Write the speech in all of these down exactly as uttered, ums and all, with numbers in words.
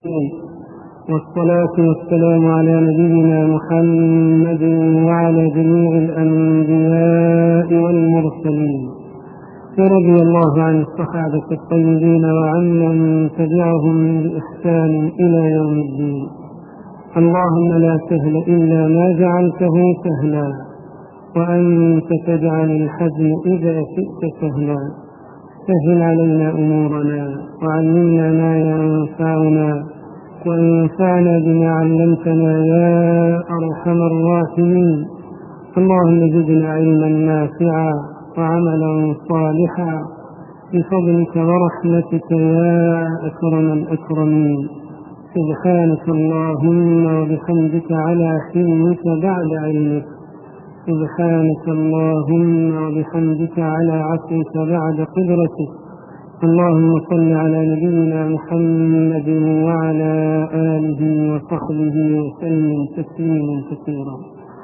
والصلاة والسلام على نبينا محمد وعلى جميع الأنبياء والمرسلين، ورضي الله عن الصحابة الطيبين وعن من تبعهم بإحسان إلى يوم الدين. اللهم لا سهل إلا ما جعلته سهلا، وأنت تجعل الحزن إذا شئت سهلا. سهل علينا أمورنا وعلمنا ما ينفعنا وانفعنا بما علمتنا يا أرحم الراحمين. اللهم زدنا علما نافعا وعملا صالحا بفضلك ورحمتك يا أكرم الأكرمين. سبحانك اللهم وبحمدك على حلمك بعد علمك، سبحانك اللهم وبحمدك على عفوك بعد قدرتك. اللهم صل على نبينا محمد وعلى آله وصحبه وسلم تسليما كثيرا.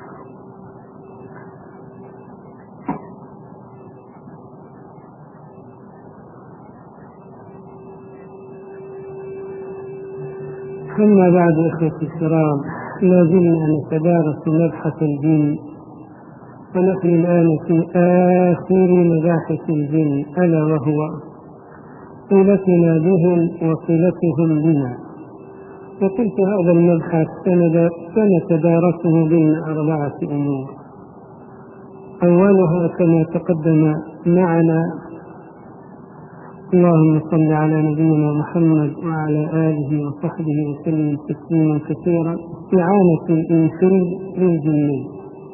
أما بعد، إخوتي الكرام، لا زلنا نتدارس مبحث الجن، ونحن الآن في آخر مباحث الجن، ألا وهو صلتنا بهم وصلتهم بنا. وقلت هذا المبحث سنتدارسه بين أربعة أمور. أولها كما تقدم معنا، اللهم صل على نبينا محمد وعلى آله وصحبه وسلم تسليما كثيرا، إعانة الإنس للجن.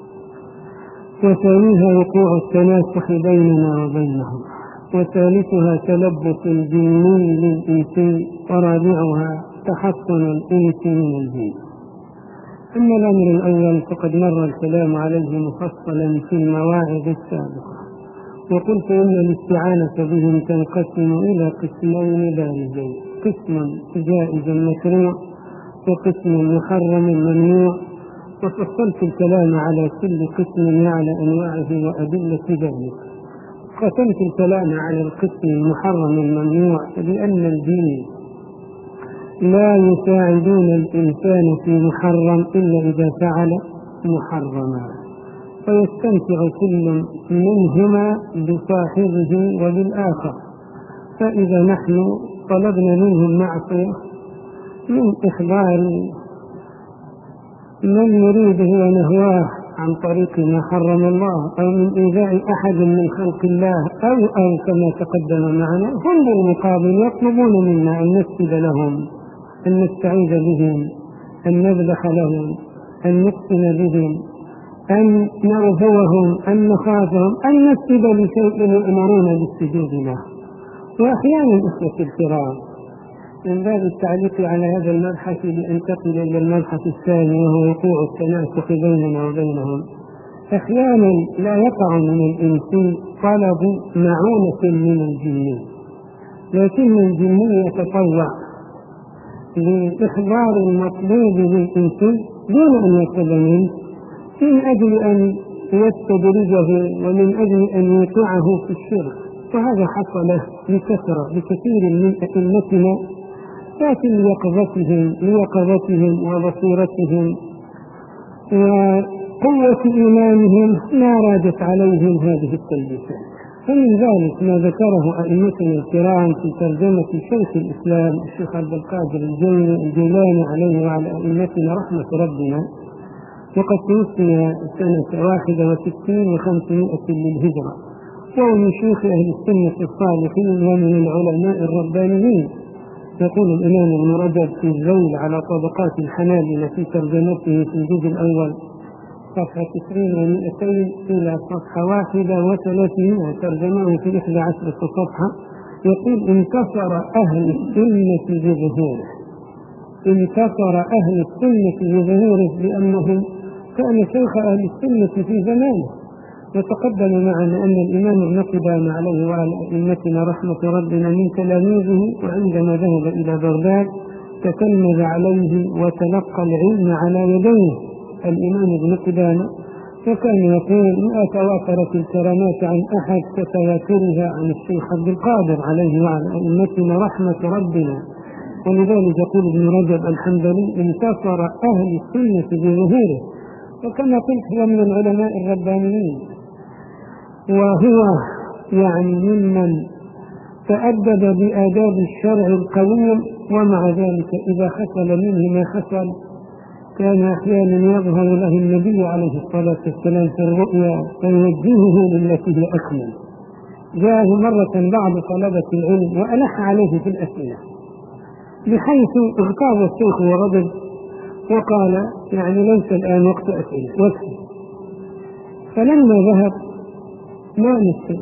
وثانيها وقوع التناسخ بيننا وبينهم. وثالثها تلبس الجن للإنس. ورابعها تحصن الإنس من الجن. أما الأمر الأول فقد مر الكلام عليه مفصلا في المواعظ السابقة، وقلت إن الاستعانة بهم تنقسم إلى قسمين بارزين: قسم جائز مشروع، وقسم محرم ممنوع. وفصلت الكلام على كل قسم وعلى أنواعه وأدلة ذلك. ختمت الكلام على القسم المحرم الممنوع بأن الدين لا يساعدون الإنسان في محرم إلا إذا فعل محرما، فيستمتع كل منهما بصاحبه وبالآخر. فإذا نحن طلبنا منهم معصية من إخبار من نريده ونهواه عن طريق ما حرم الله، أو من إيذاء أحد من خلق الله، أو أو كما تقدم معنا، هم بالمقابل يطلبون منا أن نسجد لهم، أن نستعيذ بهم، أن نذبح لهم، أن نقسم بهم، أن نرجوهم، أن نخافهم، أن نسجد لشيء يأمرون بالسجود له. وأحيانا إخوة الكرام، من باب التعليق على هذا المبحث لأنتقل إلى المبحث الثاني، وهو وقوع التناسخ بيننا وبينهم، أحيانا لا يقع من الإنس طلب معونة من الجن، لكن الجن يتطوع لإخبار المطلوب للإنس دون أن يطلب منه، من أجل أن يستدرجه ومن أجل أن يوقعه في الشرك. وهذا حصل بكثرة لكثير من أئمتنا، لكن ليقظتهم ليقظتهم وبصيرتهم وقوة إيمانهم ما رادت عليهم هذه التلبيسات. فمن ذلك ما ذكره أئمتنا الكرام في ترجمة شيخ الإسلام الشيخ عبد القادر الجيلاني عليه وعلى أئمتنا رحمة ربنا، وقد توفي سنة واحدة وستين وخمسمائة للهجرة، وهو من شيوخ أهل السنة الصالحين ومن العلماء الربانيين. يقول الإمام ابن رجب في الذيل على طبقات الحنابلة في ترجمته في الجزء الأول صفحة تسعين ومئتين إلى صفحة واحدة وثلاثمائة، ترجمه في إحدى عشرة صفحة. يقول: انتصر أهل السنة بظهوره انتصر أهل السنة بظهوره لأنهم كان شيخ أهل السنة في زمانه. وتقدم معنا أن الإمام ابن قدامة عليه وعلى أئمتنا رحمة ربنا من تلاميذه، وعندما ذهب إلى بغداد تتلمذ عليه وتلقى العلم على يديه الإمام ابن قدامة، وكان يقول: ما تواترت الكرامات عن أحد كتواترها عن الشيخ عبد القادر عليه وعلى أئمتنا رحمة ربنا. ولذلك يقول ابن رجب الحنبلي انتصر أهل السنة بظهوره، وكما قلت هو من العلماء الربانيين، وهو يعني ممن تأدب بآداب الشرع القويم، ومع ذلك إذا خسل منه ما خسل كان أحيانا يظهر له النبي عليه الصلاة والسلام في الرؤيا فيوجهه للتي هي أكمل. جاءه مرة بعض طلبة العلم وألح عليه في الأسئلة، بحيث اغتاظ الشيخ وغضب وقال يعني ليس الآن وقت أسئلة وقت. فلما ذهب نام الشيخ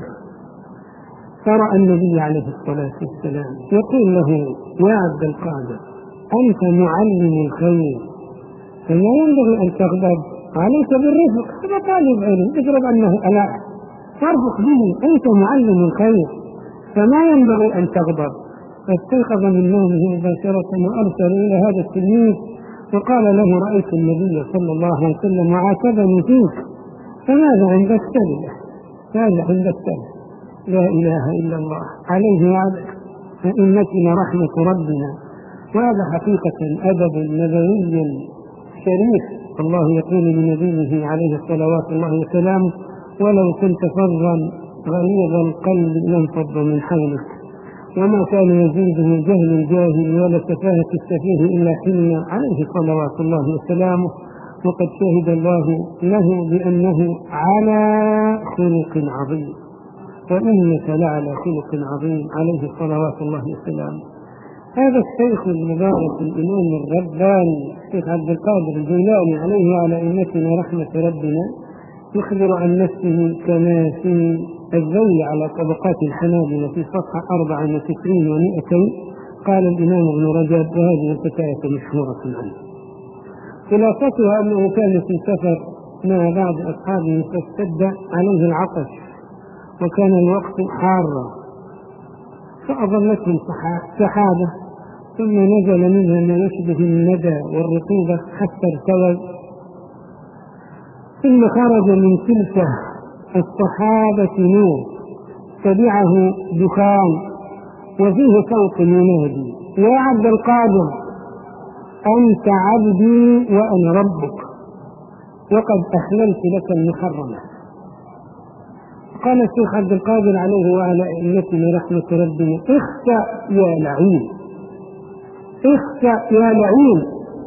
فرأى النبي عليه الصلاة والسلام يقول له يا عبد القادر أنت معلم الخير فما ينبغي أن تغضب، عليك بالرفق، هذا طالب علم اجرب أنه ألاح فارفق به، أنت معلم الخير فما ينبغي أن تغضب. فاستيقظ من نومه مباشرة وأرسل إلى هذا التلميذ وقال له رأيت النبي صلى الله عليه وسلم وعاتبني فيك فماذا عند السلة؟ ماذا عند السلة؟ لا إله إلا الله عليه وعلى أئمتنا رحمة ربنا. وهذا حقيقة أدب نبوي شريف، الله يقول لنبيه عليه الصلوات الله وسلامه ولو كنت فظا غليظ القلب لانفض من حولك، وما كان يزيده جهل الجاهل ولا سفاهة السفيه إلا حلما عليه صلوات الله وسلامه. وقد شهد الله له بأنه على خلق عظيم، وإنك لعلى خلق عظيم عليه صلوات الله وسلامه. هذا الشيخ المبارك الإمام الرباني الشيخ عبد القادر الجيلاني عليه وعلى أئمتنا رحمة ربنا يخبر عن نفسه كما في الذيل على طبقات الحنابلة في صفحة أربعة وتسعين ومائتين. قال الإمام ابن رجب وهذه الحكاية مشهورة عنه. خلاصتها أنه كان في سفر مع بعض أصحابه فاشتد عليه العطش وكان الوقت حارا، فأظلتهم سحابة ثم نزل منها ما يشبه الندى والرطوبة حتى ارتوى، ثم خرج من تلك الصحابة نور تبعه دخان وفيه صوت ينادي يا عبد القادر أنت عبدي وأنا ربك وقد أحللت لك المحرمة. قال الشيخ عبد القادر عليه وعلى أئمتنا رحمة ربنا اخسأ يا لعين، اخسأ يا لعين.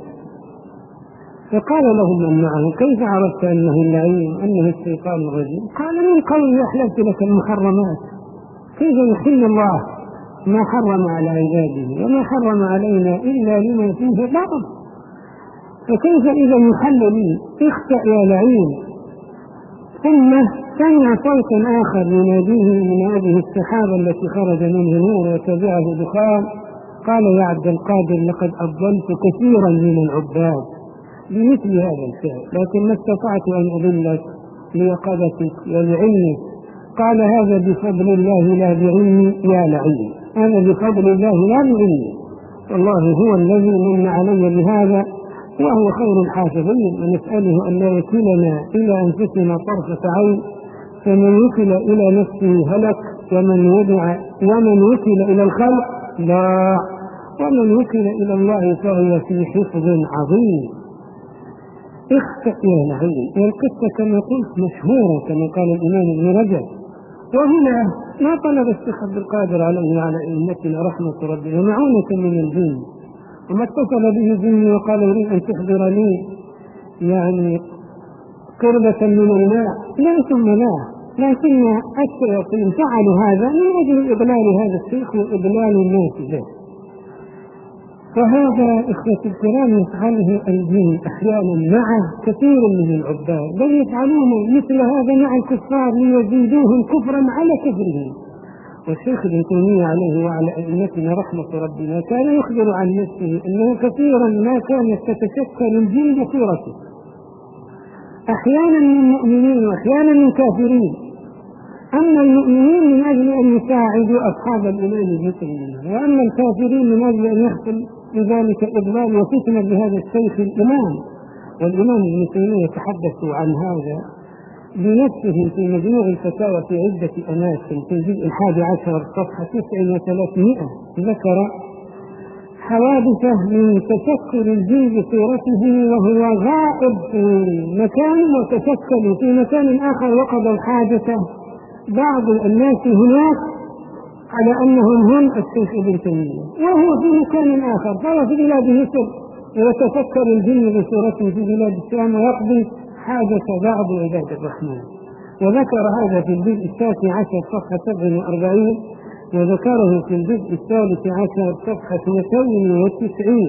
فقال له من معه كيف عرفت أنه اللعين أنه الشيطان الرجيم؟ قال من قول أحللت لك المحرمات، كيف يحل الله ما حرم على عباده وما حرم علينا إلا لما فيه ضرر، فكيف إذا يحل لي؟ اخسأ يا لعين. ثم سمع صوتا آخر يناديه من هذه السحابة التي خرج منه نور وتبعه دخان. قال يا عبد القادر لقد أضللت كثيرا من العباد بمثل هذا الفعل، لكن ما استطعت أن أضلك ليقظتك ولعلمك. قال هذا بفضل الله لا بعلمي يا لعين، هذا بفضل الله لا بعلمي، والله هو الذي من علي بهذا وهو خير الحافظين. ونسأله أن لا يكلنا إلى أنفسنا طرفة عين، فمن وكل إلى نفسه هلك ومن وضع ومن وكل إلى الخلق ضاع ومن وكل إلى الله فهو في حفظ عظيم. اخسأ يا لعين. والقصة كما قلت مشهورة كما قال الإمام ابن رجب. وهنا ما طلب الشيخ عبد القادر عليه وعلى أئمتنا رحمة ربنا معونة من الجن، وما اتصل به الجن وقال يريد أن تحضر لي يعني قربة من الماء، لا ثم لا، لكن الشياطين فعلوا هذا من أجل إضلال هذا الشيخ وإضلال الناس به. فهذا إخوة الكرام يفعله الجن أحيانا مع كثير من العباد، بل يفعلون مثل هذا مع الكفار ليزيدوهم كفرا على كفرهم. والشيخ ابن تيمية عليه وعلى أئمتنا رحمة ربنا كان يخبر عن نفسه أنه كثيرا ما كانت تتشكل الجن بصورته، أحيانا من مؤمنين وأحيانا من كافرين. أما المؤمنين من أجل أن يساعدوا أصحاب الإيمان المسلمين، وأما الكافرين من أجل أن يحصل بذلك إضلال وفتنة بهذا الشيخ الإمام. والإمام ابن تيمية يتحدث عن هذا بنفسه في مجموع الفتاوى في عدة أماكن في الجزء الحادي عشر صفحة تسع وثلاثمائة، ذكر حوادث من تشكل الجن بصورته وهو غائب في مكان وتشكل في مكان آخر وقضوا الحاجة بعض الناس هناك على أنهم هم الشيخ ابن تيمية، وهو في مكان آخر فهو في بلاد مصر ويتشكل الجن بصورته في بلاد الشام ويقضي حاجة بعض عباد الرحمن. وذكر هذا في الجزء التاسع عشر صفحة سبع وأربعين، وذكره في الجزء الثالث عشر صفحة مئتين وتسعين.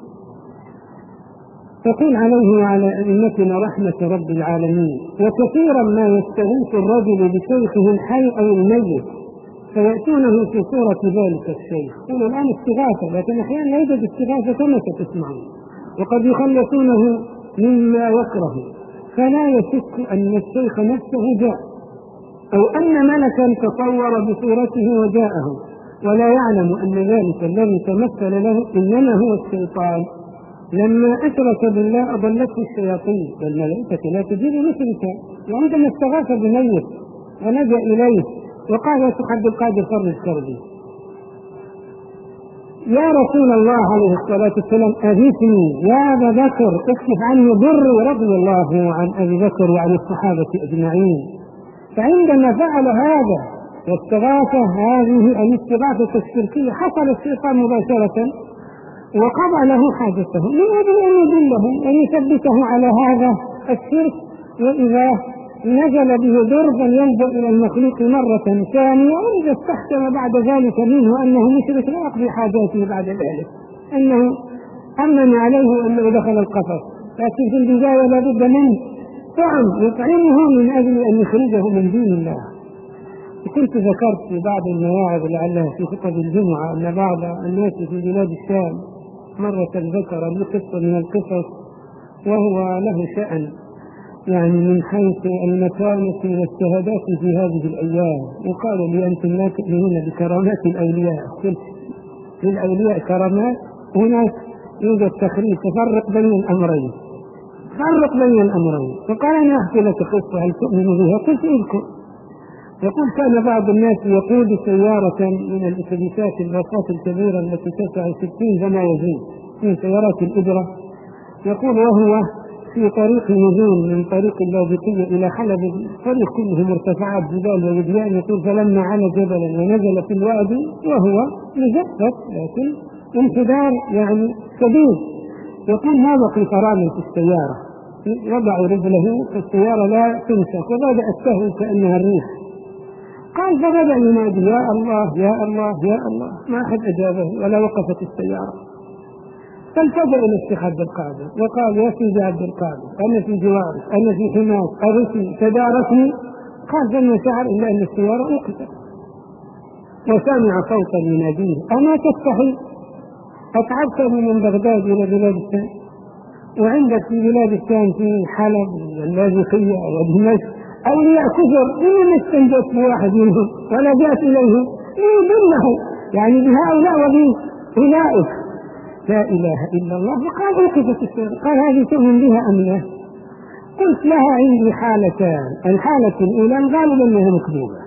تقول عليه وعلى أئمتنا رحمة رب العالمين: وكثيرا ما يستغيث الرجل بشيخه الحي أو الميت فيأتونه في صورة ذلك الشيخ. قالوا الآن استغاثة، لكن أحيانا لا يوجد استغاثة كما ستسمعون، وقد يخلصونه مما يكره، فلا يشك أن الشيخ نفسه جاء أو أن ملكا تصور بصورته وجاءه، ولا يعلم أن ذلك الذي تمثل له إنما هو الشيطان. لما أشرك بالله أضلته الشياطين والملائكة لا تجد مشركا، وعندما استغاث بميت ولجأ إليه وقال: يا شيخ عبد القادر فرج كربي، يا رسول الله عليه الصلاة والسلام أغثني، يا أبا بكر اكشف عني ضري، رضي الله عن أبي بكر وعن الصحابة أجمعين. فعندما فعل هذا واستغاثة هذه الاستغاثة الشركية حصل الشيطان مباشرة وقضى له حاجته من أجل أن يدله وأن يثبته على هذا الشرك، وإذا نزل به ضربا يلجأ إلى المخلوق مرة ثانية، وإذا استحكم بعد ذلك منه أنه مشرك لا يقضي حاجاته بعد ذلك، أنه أمن عليه أنه دخل القفص، لكن في البداية لا بد من طعم يطعمه من أجل أن يخرجه من دين الله. كنت ذكرت في بعض المواعظ لعلها في خطب الجمعة أن بعض الناس في بلاد الشام مرة ذكر لي قصة من القصص وهو له شأن يعني من حيث المكانة والشهادات في هذه الأيام، وقالوا لي: أنتم لا تؤمنون بكرامات الأولياء. قلت: للأولياء كرامات؟ هناك يوجد تخريج، تفرق بين الأمرين، فرق بين الأمرين. فقال: أنا أحكي لك قصة هل تؤمن بها؟ قلت: اذكر. يقول: كان بعض الناس يقود سيارة من الأتوبيسات الباصات الكبيرة التي تسع ستين فما يزيد من سيارات الإبرة، يقول وهو في طريق نزول من طريق اللاذقية إلى حلب، طريق كله مرتفعات جبال ووديان، يقول: فلما على جبلا ونزل في الوادي وهو مجفف لكن انحدار يعني شديد، يقول: ما بقي فرامل في السيارة، وضع رجله فالسيارة لا تمسك وبدأت تهوي كأنها الريح. قال: فبدأ ينادي: يا الله يا الله يا الله، ما أحد أجابه ولا وقفت السيارة. فالتجأ إلى الشيخ عبد القادر وقال: يا سيدي عبد القادر، أنا في جوارك، أنا في حماك، أغثني، تداركني. قال: فما شعر إلا أن السيارة وقفت، وسمع صوتا يناديه: أما تستحي؟ أتعبتني من بغداد إلى بلاد الشام، وعندك في بلاد الشام في حلب واللاذقية ودمشق أولياء كفر، إنما استنجدت بواحد منهم ولا جاءت إليه ليضله يعني بهؤلاء وبأولئك، لا إله إلا الله. وقال: وقفت السيارة. قال: هذه تؤمن بها أم لا؟ قلت: لها عندي حالتان، الحالة الأولى الغالب أنها مكذوبة،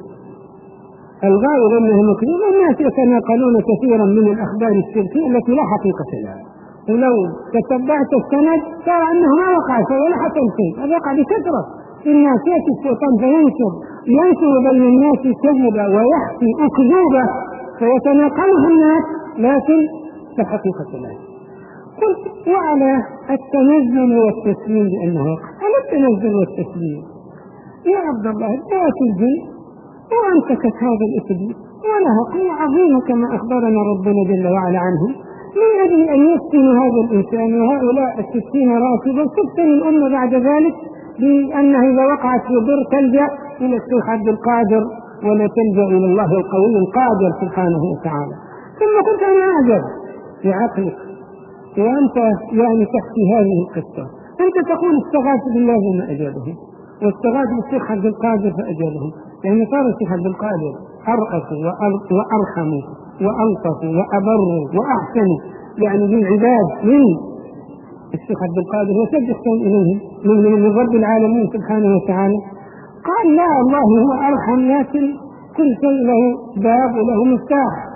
الغالب أنها مكذوبة، الناس يتناقلون كثيرا من الأخبار الشركية التي لا حقيقة لها، ولو تتبعت السند ترى أنه ما وقع شيء ولا حصل شيء، هذا وقع بكثرة. الناس يأتي الشيطان فينشر ينشر بين الناس كذبة ويحكي أكذوبة فيتناقلها الناس لكن كحقيقة لا. قلت: وعلى التنزل والتسليم بأنه وقع. على التنزل والتسليم يا عبد الله، جاءت الجن وأمسكت هذا الإبليس ولها قوة عظيمة كما أخبرنا ربنا جل وعلا عنه، من أجل أن يفتن هذا الإنسان وهؤلاء الستين راكبا، تفتن الأمة بعد ذلك بأنه إذا وقعت في ضر تلجأ إلى الشيخ عبد القادر ولا تلجأ إلى الله القوي القادر سبحانه وتعالى. ثم قلت: أنا أعجب بعقلك وأنت يعني تحكي هذه القصة، أنت تقول استغاث بالله وما أجابه، واستغاث بالشيخ عبد القادر فأجابه، يعني صار الشيخ عبد القادر أرأف وأرحم وألطف وأبر وأحسن يعني بالعباد من الشيخ عبد القادر وسجحتم إليه من, من رب العالمين سبحانه وتعالى. قال: لا، الله هو أرحم، لكن كل شيء له باب وله مفتاح،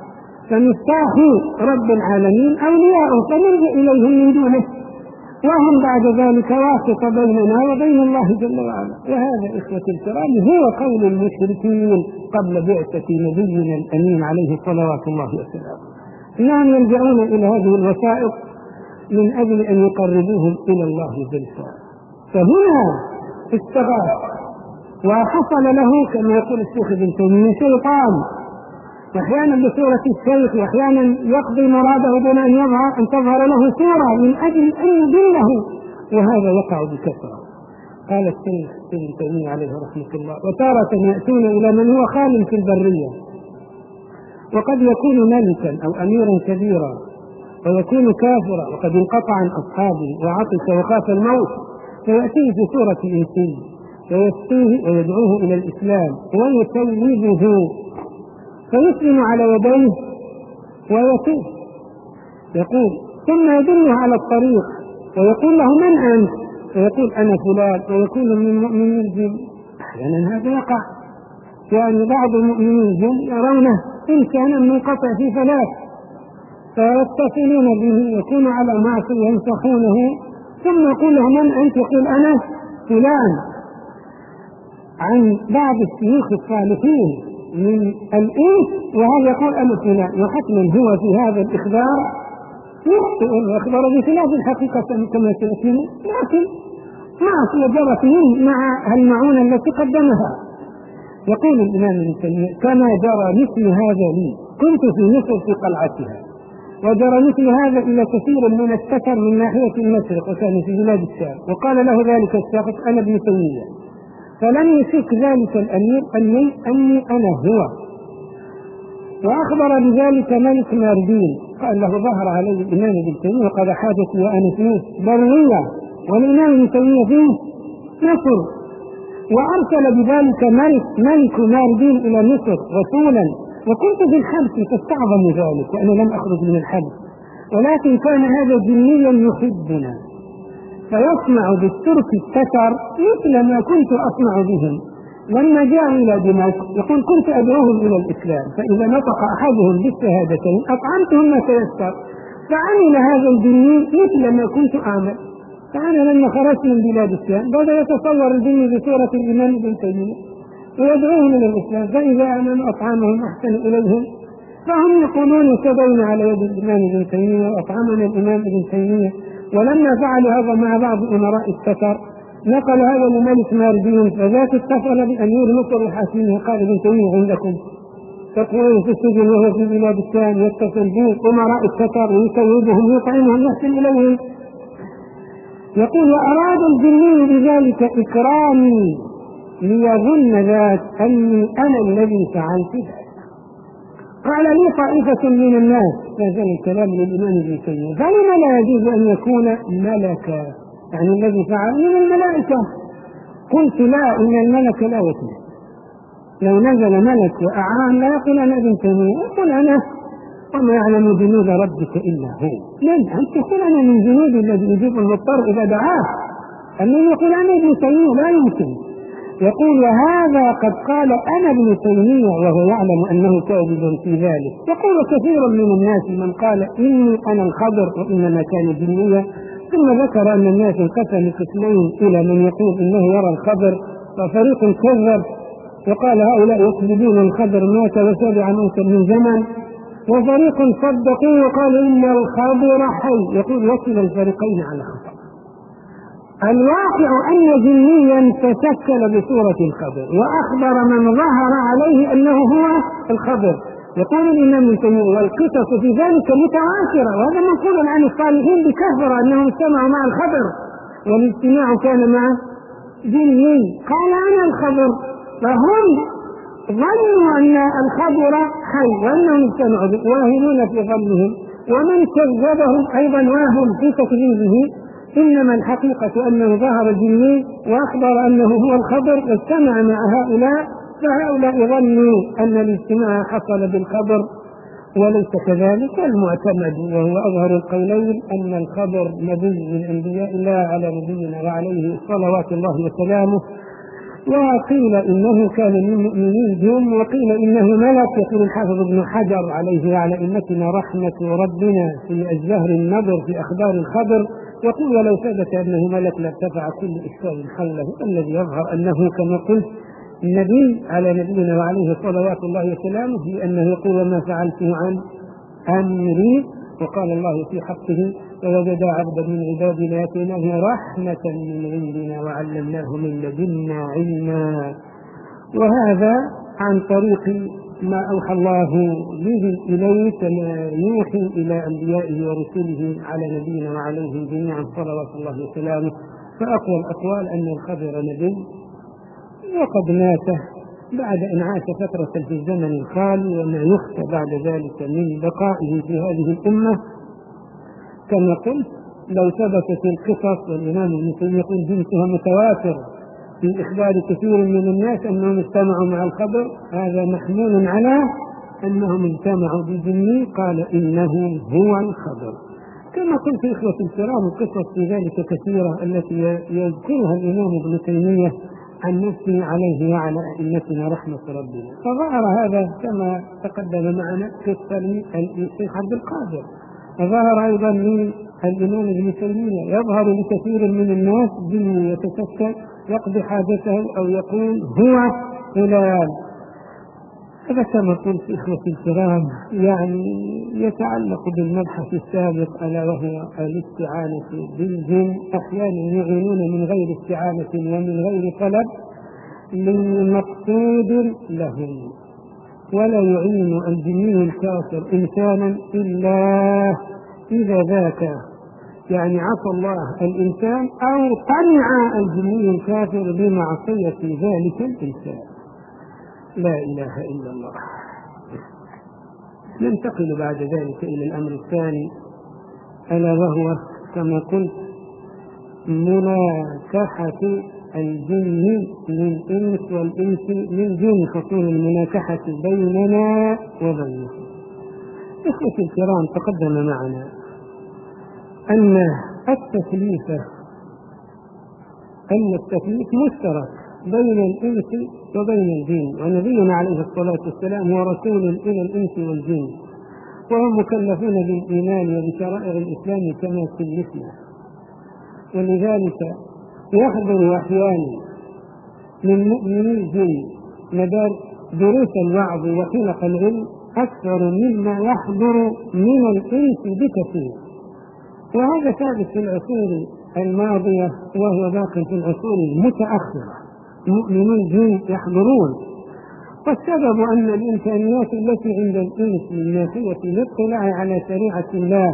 فمفتاح رب العالمين أولياءه فنلجأ إليهم من دونه، وهم بعد ذلك واسطة بيننا وبين الله جل وعلا. وهذا إخوة الكرام هو قول المشركين قبل بعثة نبينا الأمين عليه صلوات الله وسلامه، إنهم يلجؤون إلى هذه الوسائط من أجل أن يقربوهم إلى الله زلفى. فهنا استغاث وحصل له كما يقول الشيخ ابن تيمية شيطان، واحيانا بصورة الشيخ واحيانا يقضي مراده دون ان يظهر ان تظهر له صورة من اجل ان يضله، وهذا يقع بكثرة. قال الشيخ ابن تيمية عليه رحمة الله: وتارة يأتون الى من هو خال في البرية، وقد يكون ملكا او اميرا كبيرا، ويكون كافرا وقد انقطع عن اصحابه وعطش وخاف الموت، فيأتيه في صورة الانسي ويسقيه ويدعوه الى الاسلام ويسلمه فيسلم على يديه ويتوب، يقول ثم يدله على الطريق ويقول له: من أنت؟ ويقول: أنا فلان، ويكون من مؤمنين الجن. أحيانا هذا يقع، يعني بعض المؤمنين الجن يرونه إنسانا منقطع في فلاة فيتصلون به، يكون على معصية ينصحونه، ثم يقول له: من أنت؟ يقول: أنا فلان. عن بعض الشيوخ الصالحين من الإنس وهذا يقول: أنا فلان، وحتما هو في هذا الإخبار يخطئ ويخبر بخلاف الحقيقة كما سيأتي، لكن معصية جرت منه مع المعونة التي قدمها. يقول الإمام ابن تيمية: كما جرى مثل هذا لي، كنت في مصر في قلعتها، وجرى مثل هذا إلى كثير من السفر من ناحية المشرق وكان في بلاد الشام، وقال له ذلك الشاخص: أنا ابن تيمية، فلم يشك ذلك الأمير أني, أني أنا هو، وأخبر بذلك ملك ماردين، قال له: ظهر علي الإمام ابن تيمية وقد حاجتي وأنا في برية، والإمام ابن تيمية في مصر، وأرسل بذلك ملك, ملك ماردين إلى مصر رسولا، وكنت في الحبس فاستعظم ذلك وأنا لم أخرج من الحبس، ولكن كان هذا جنيا يحبنا فيصنع بالترك التتر مثل ما كنت أصنع بهم. لما جاء إلى دمشق يقول: كنت أدعوهم إلى الإسلام، فإذا نطق أحدهم بالشهادتين أطعمتهم ما تيسر، فعمل هذا الجني مثل ما كنت أعمل. فأنا لما خرجت من بلاد الشام بدأ يتصور الجني بصورة الإمام ابن تيمية ويدعوهم إلى الإسلام، فإذا أمنوا أطعمهم أحسن إليهم، فهم يقولون: اهتدينا على يد الإمام ابن تيمية وأطعمنا الإمام ابن تيمية. ولما فعلوا هذا مع بعض أمراء السفر نقل هذا لملك ماردين، فذاك اتصل بأمير مصر وحاكمه قال: ابن تيمية عندكم، تقوين في السجن وهو في بلاد الشام، يتصل به أمراء السفر ويسوبهم ويطعمهم يحسن إليهم. يقول: وأراد الجني بذلك إكرامي ليظن ذات أني أنا الذي فعلت ذلك. قال لي طائفة من الناس، هذا الكلام للإمام ابن تيمية: فلما لا يجوز أن يكون ملكا، يعني الذي فعل من الملائكة؟ قلت: لا، إن الملك لا يكون، لو نزل ملك وأعان لا يقول أنا ابن تيمية، يقول أنا وما يعلم جنود ربك إلا هو. لن أنت تقول أنا من جنود الذي يجيب المضطر إذا دعاه، أما يقول أنا ابن تيمية لا يمكن. يقول: وهذا قد قال أنا ابن تيمية وهو يعلم أنه كاذب في ذلك. يقول كثير من الناس من قال إني أنا الخضر وإنما كان جنيا، ثم ذكر أن الناس انقسموا قسمين إلى من يقول إنه يرى الخضر وفريق كذب وقال هؤلاء يكذبون الخضر مات وسبع موتا من زمن، وفريق صدقوا وقالوا إن الخضر حي. يقول: وكل الفريقين على خطأ. الواقع أن جنيا تشكل بصورة الخضر وأخبر من ظهر عليه أنه هو الخضر. يقول الإمام ابن تيمية: والقصص في ذلك متواترة، وهذا منقول عن الصالحين بكثرة أنهم اجتمعوا مع الخضر، والاجتماع كان مع جني. قال: أنا الخضر، فهم ظنوا أن الخضر حي وأنهم اجتمعوا به، واهمون في ظنهم، ومن كذبهم أيضا واهم في تكذيبه. إنما الحقيقة أنه ظهر جني وأخبر أنه هو الخضر واجتمع مع هؤلاء، فهؤلاء ظنوا أن الاجتماع حصل بالخضر وليس كذلك. المعتمد وهو أظهر القولين أن الخضر نبي من أنبياء الله على نبينا وعليه صلوات الله وسلامه، وقيل إنه كان من مؤمنين جن، وقيل إنه ملك. يقول الحافظ ابن حجر عليه على أئمتنا رحمة ربنا في الزهر النظر في أخبار الخبر، يقول ولو ثبت أنه ملك لارتفع كل إشكال حوله. الذي يظهر أنه كما قلت النبي على نبينا وعليه صلوات الله وسلامه، لأنه يقول وما فعلته عن أمري. وقال الله في حقه ووجدا عبدا من عبادنا آتيناه رحمة من عندنا وعلمناه من لدنا علما. وهذا عن طريق ما أوحى الله به إليه كما يوحي إلى أنبيائه ورسله على نبينا وعليهم جميعا صلوات الله وسلامه. فأقوى الأقوال أن الخضر نبي وقد مات بعد أن عاش فترة في الزمن الخالي، وما يخشى بعد ذلك من بقائه في هذه الأمة. كما قلت لو ثبتت القصص، والإمام ابن تيمية يقول جنسها متواتر في إخبار كثير من الناس أنهم اجتمعوا مع الخضر، هذا محمول على أنهم اجتمعوا بجني قال إنه هو الخضر. كما قلت إخوة الكرام القصص في ذلك كثيرة التي يذكرها الإمام ابن تيمية عن نفسه عليه وعلى أئمتنا رحمة ربنا. فظهر هذا كما تقدم معنا قصة الشيخ عبد القادر، ظهر أيضا من الإمام ابن تيمية، يظهر لكثير من الناس به يتسكى يقضي حاجته أو يقول هو فلان. هذا كما قلت إخوة الكرام يعني يتعلق بالمبحث السابق ألا وهو الاستعانة بالجن. أحيانا يعينون من غير استعانة ومن غير طلب لمقصود لهم، ولا يعين الجني الكافر إنسانا إلا إذا ذاك يعني عصى الله الإنسان أو قنع الجني الكافر بمعصية ذلك الإنسان. لا إله إلا الله. ننتقل بعد ذلك إلى الأمر الثاني ألا وهو كما قلت مناكحة الجن للإنس والإنس للجن، خصوصا المناكحة بيننا وبينهم. إخوتي الكرام تقدم معنا أن التكليف أن التكليف مشترك بين الإنس وبين الجن، ونبينا عليه الصلاة والسلام هو رسول إلى الإنس والجن، وهم مكلفون بالإيمان وبشرائع الإسلام كما كلفنا. ولذلك يحضر أحيانا من مؤمني الجن مدار دروس الوعظ وحلق العلم أكثر مما يحضر من الإنس بكثير، وهذا ثابت في العصور الماضية وهو باق في العصور المتأخرة. مؤمني الجن يحضرون، والسبب أن الإمكانيات التي عند الإنس من ناحية الاطلاع على شريعة الله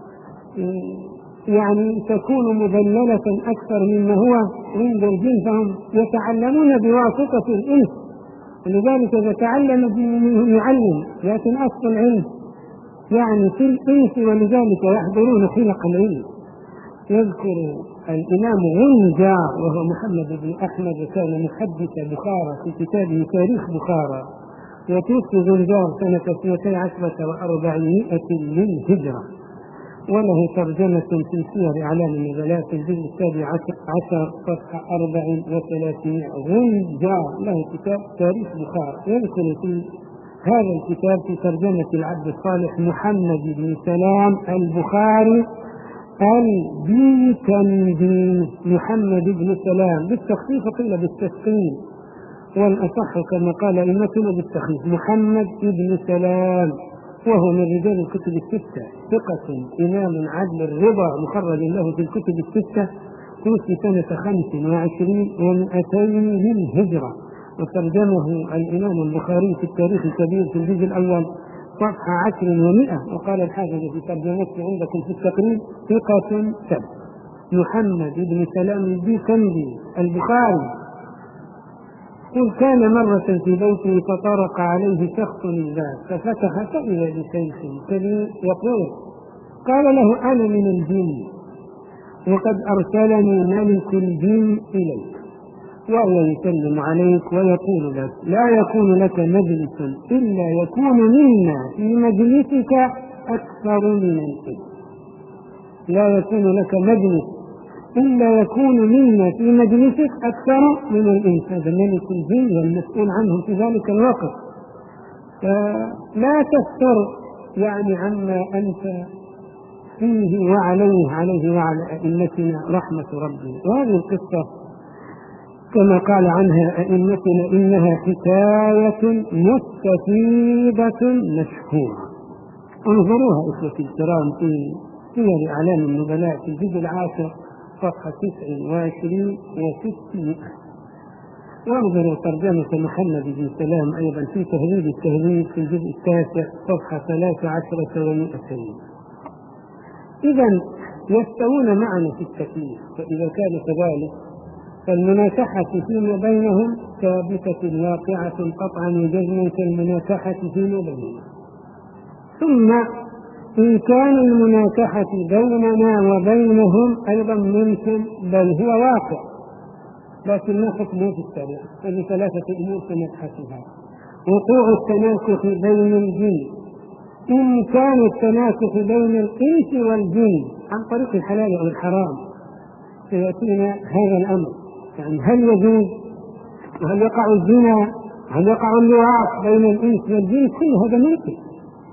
يعني تكون مذللة أكثر مما هو عند الجن، فهم يتعلمون بواسطة الإنس، لذلك إذا تعلم منهم يعلم، لكن أصل العلم يعني في الإنس، ولذلك يحضرون حلق العلم. يذكر الإمام غنجار وهو محمد بن أحمد وكان محدث بخارى في كتابه تاريخ بخارى، وتوفي غنجار سنة اثنتي عشرة وأربعمائة للهجرة، وله ترجمة في سير أعلام النبلاء في الجزء السابع عشر صفحة أربع وثلاثين. غنجار له كتاب تاريخ بخارى، يذكر في هذا الكتاب في ترجمة العبد الصالح محمد بن سلام البخاري البيكندي، محمد بن سلام بالتخفيف قيل بالتسكين، والأصح كما قال أئمتنا بالتخفيف محمد بن سلام، وهو من رجال الكتب الستة، ثقة إمام عدل الرضا مخرج له في الكتب الستة، توفي سنة خمس وعشرين ومئتين للهجرة، وترجمه الإمام البخاري في التاريخ الكبير في الجزء الأول صفحة عشر ومئة. وقال الحافظ في ترجمته عندكم في التقريب ثقة سبت محمد بن سلام البيكندي البخاري. قل كان مرة في بيته فطرق عليه شخص الباب ففتح فإذا بشيخ كبير يقول قال له أنا من الجن وقد أرسلني ملك الجن إليك، وهو يسلم عليك ويقول لك لا يكون لك مجلس إلا يكون منا في مجلسك أكثر من الإنس. لا يكون لك مجلس إلا يكون منا في مجلسك أكثر من الإنس، هذا ملك الجن والمسؤول عنهم في ذلك الوقت. فلا تفتر يعني عما أنت فيه وعليه عليه وعلى أئمتنا رحمة ربنا. وهذه القصة كما قال عنها أئمتنا إنها حكاية مستفيدة مشهورة. انظروها إخوتي الكرام في سير أعلام النبلاء في الجزء العاشر صفحة تسع وعشرين وستمائة، وانظروا ترجمة محمد بن سلام أيضا في تهذيب التهذيب في الجزء التاسع صفحة ثلاث عشرة ومئتين. إذا يستوون معنا في التكليف، فإذا كان كذلك فالمناكحة فيما بينهم ثابتة واقعة قطعا وجزما كالمناكحة فيما بينهم. ثم إن كان المناكحة بيننا وبينهم أيضا ممكن بل هو واقع، لكن ما حكمه في الشريعة؟ هذه ثلاثة أمور سنبحثها. وقوع التناسخ بين الجن، إن كان التناسخ بين الإنس والجن عن طريق الحلال أو الحرام سيأتينا هذا الأمر، يعني هل يجوز وهل يقع الزنا هل يقع اللواط بين الإنس والجن، كل هذا ممكن.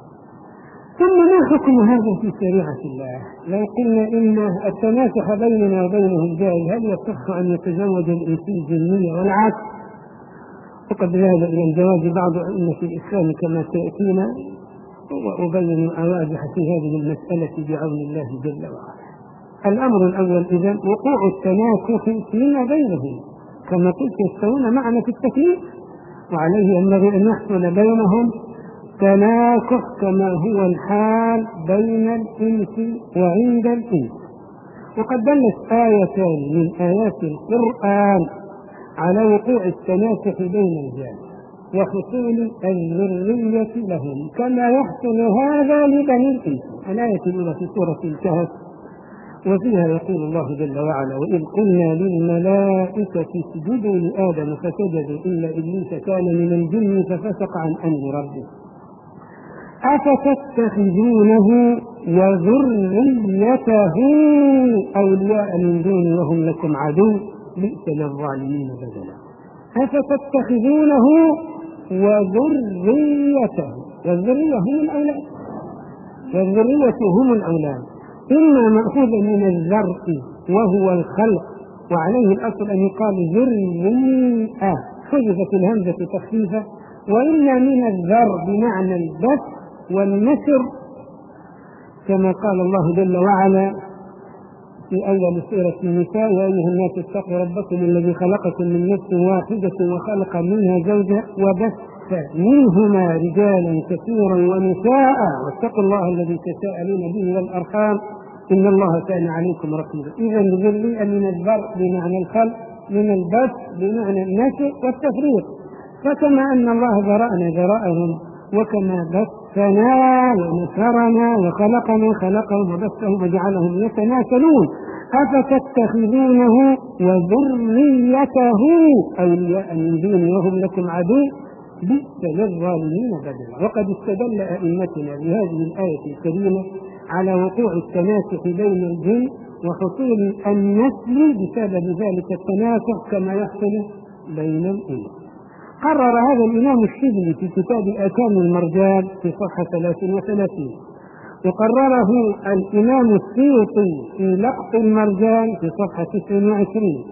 ثم ما حكم هذا في شريعة الله؟ لو قلنا إن التناسخ بيننا وبينهم جائز، هل يصح أن يتزوج الإنسي الجنية والعكس؟ وقد ذهب إلى الجواز بعض أئمة الإسلام كما سيأتينا، وأبين أواجه في هذه المسألة بعون الله جل وعلا. الأمر الأول إذن وقوع التناسخ فيما بينهم، كما قلت يستوون معنا في التكليف، وعليه ينبغي أن يحصل بينهم تناسخ كما هو الحال بين الإنس وعند الإنس. وقد دلت آيتان من آيات القرآن على وقوع التناسخ بين الجان وحصول الذرية لهم كما يحصل هذا لبني الإنس. الآية الأولى في سورة الكهف، وفيها يقول الله جل وعلا: وإذ قلنا للملائكة اسجدوا لآدم فسجدوا إلا إبليس كان من الجن ففسق عن أمر ربه أفتتخذونه وذريته أولياء من دوني وهم لكم عدو بئس للظالمين بدلا. أفتتخذونه وذريته، والذرية هم الأولاد، والذرية هم الأولاد إما مأخوذ من الذرء وهو الخلق، وعليه الأصل أن يقال ذرية حذفت الهمزة تخفيفا، وإما من الذر بمعنى البث والنشر، كما قال الله جل وعلا في أول سورة النساء: يا أيها الناس اتقوا ربكم الذي خلقكم من نفس واحدة وخلق منها زوجها وبث منهما رجالا كثيرا ونساء واتقوا الله الذي تساءلون به والأرحام إن الله كان عليكم رقيبا. إذا ذرية من الذر بمعنى الخلق، من البث بمعنى النشر والتفريق. فكما أن الله ذرأنا ذرأهم، وكما بثنا ونشرنا وخلقنا خلقهم وبثهم وجعلهم يتناسلون. أفتتخذونه وذريته أولياء من دوني وهم لكم عدو بئس للظالمين بدلا. وقد استدل أئمتنا بهذه الآية الكريمة على وقوع التناسخ بين الجن وحصول النسل بسبب ذلك التناسخ كما يحصل بين الإنس. قرر هذا الإمام الشبلي في كتاب الآكام المرجان في صفحة ثلاثين وثلاثين، وقرره الإمام السيوطي في لقط المرجان في صفحة تسع وعشرين.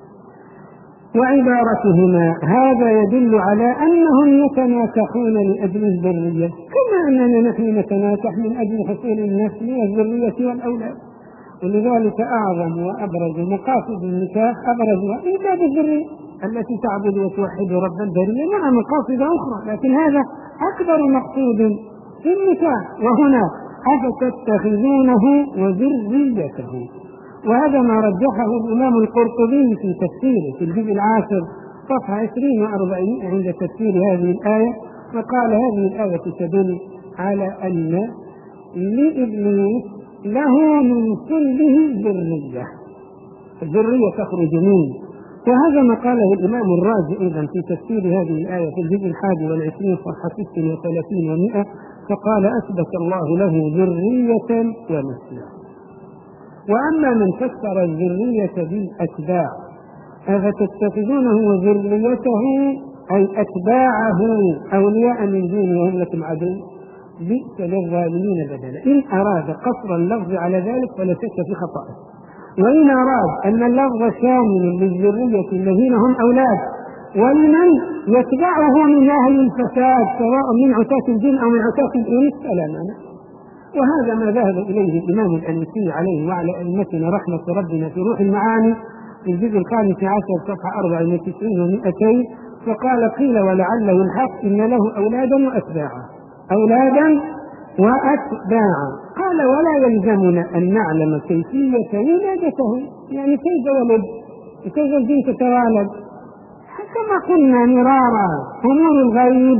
وعبارتهما: هذا يدل على أنهم يتناكحون لأجل الذرية كما أننا نحن نتناكح من أجل حصول النسل والذرية والأولاد. ولذلك أعظم وأبرز مقاصد النكاح أبرزها إنجاب الذرية التي تعبد وتوحد رب البرية مع مقاصد أخرى، لكن هذا أكبر مقصود في النكاح. وهنا أفتتخذونه وذريته، وهذا ما رجحه الإمام القرطبي في تفسيره في الجزء العاشر صفحة عشرين وأربعين عند تفسير هذه الآية، فقال: هذه الآية تدل على أن لإبليس له من كله ذرية، الذرية تخرج منه. وهذا ما قاله الإمام الرازي أيضا في تفسير هذه الآية في الجزء الحادي والعشرين صفحة ست وثلاثين ومئة، فقال: أثبت الله له ذرية ونسلا. وأما من فسر الذرية بالأتباع أفتتخذونه وذريته أي أتباعه أولياء من دونه وهم لكم عدو بئس للظالمين بدلا. إن أراد قصر اللفظ على ذلك فلا شك في خطأه، وإن أراد أن اللفظ شامل للذرية الذين هم أولاد ولمن يتبعه من أهل الفساد سواء من عتاة الجن أو من عتاة الإنس فلا مانع. وهذا ما ذهب إليه الإمام الألوسي عليه وعلى أئمتنا رحمة ربنا في روح المعاني في الجزء الخامس عشر صفحة أربع وتسعين ومئتين، فقال قيل ولعله الحق إن له أولادا وأتباعا أولادا وأتباعا. قال ولا يلزمنا أن نعلم كيفية ولادته، يعني كيف ولد كيف الجن تتوالد، كما قلنا مرارا أمور الغيب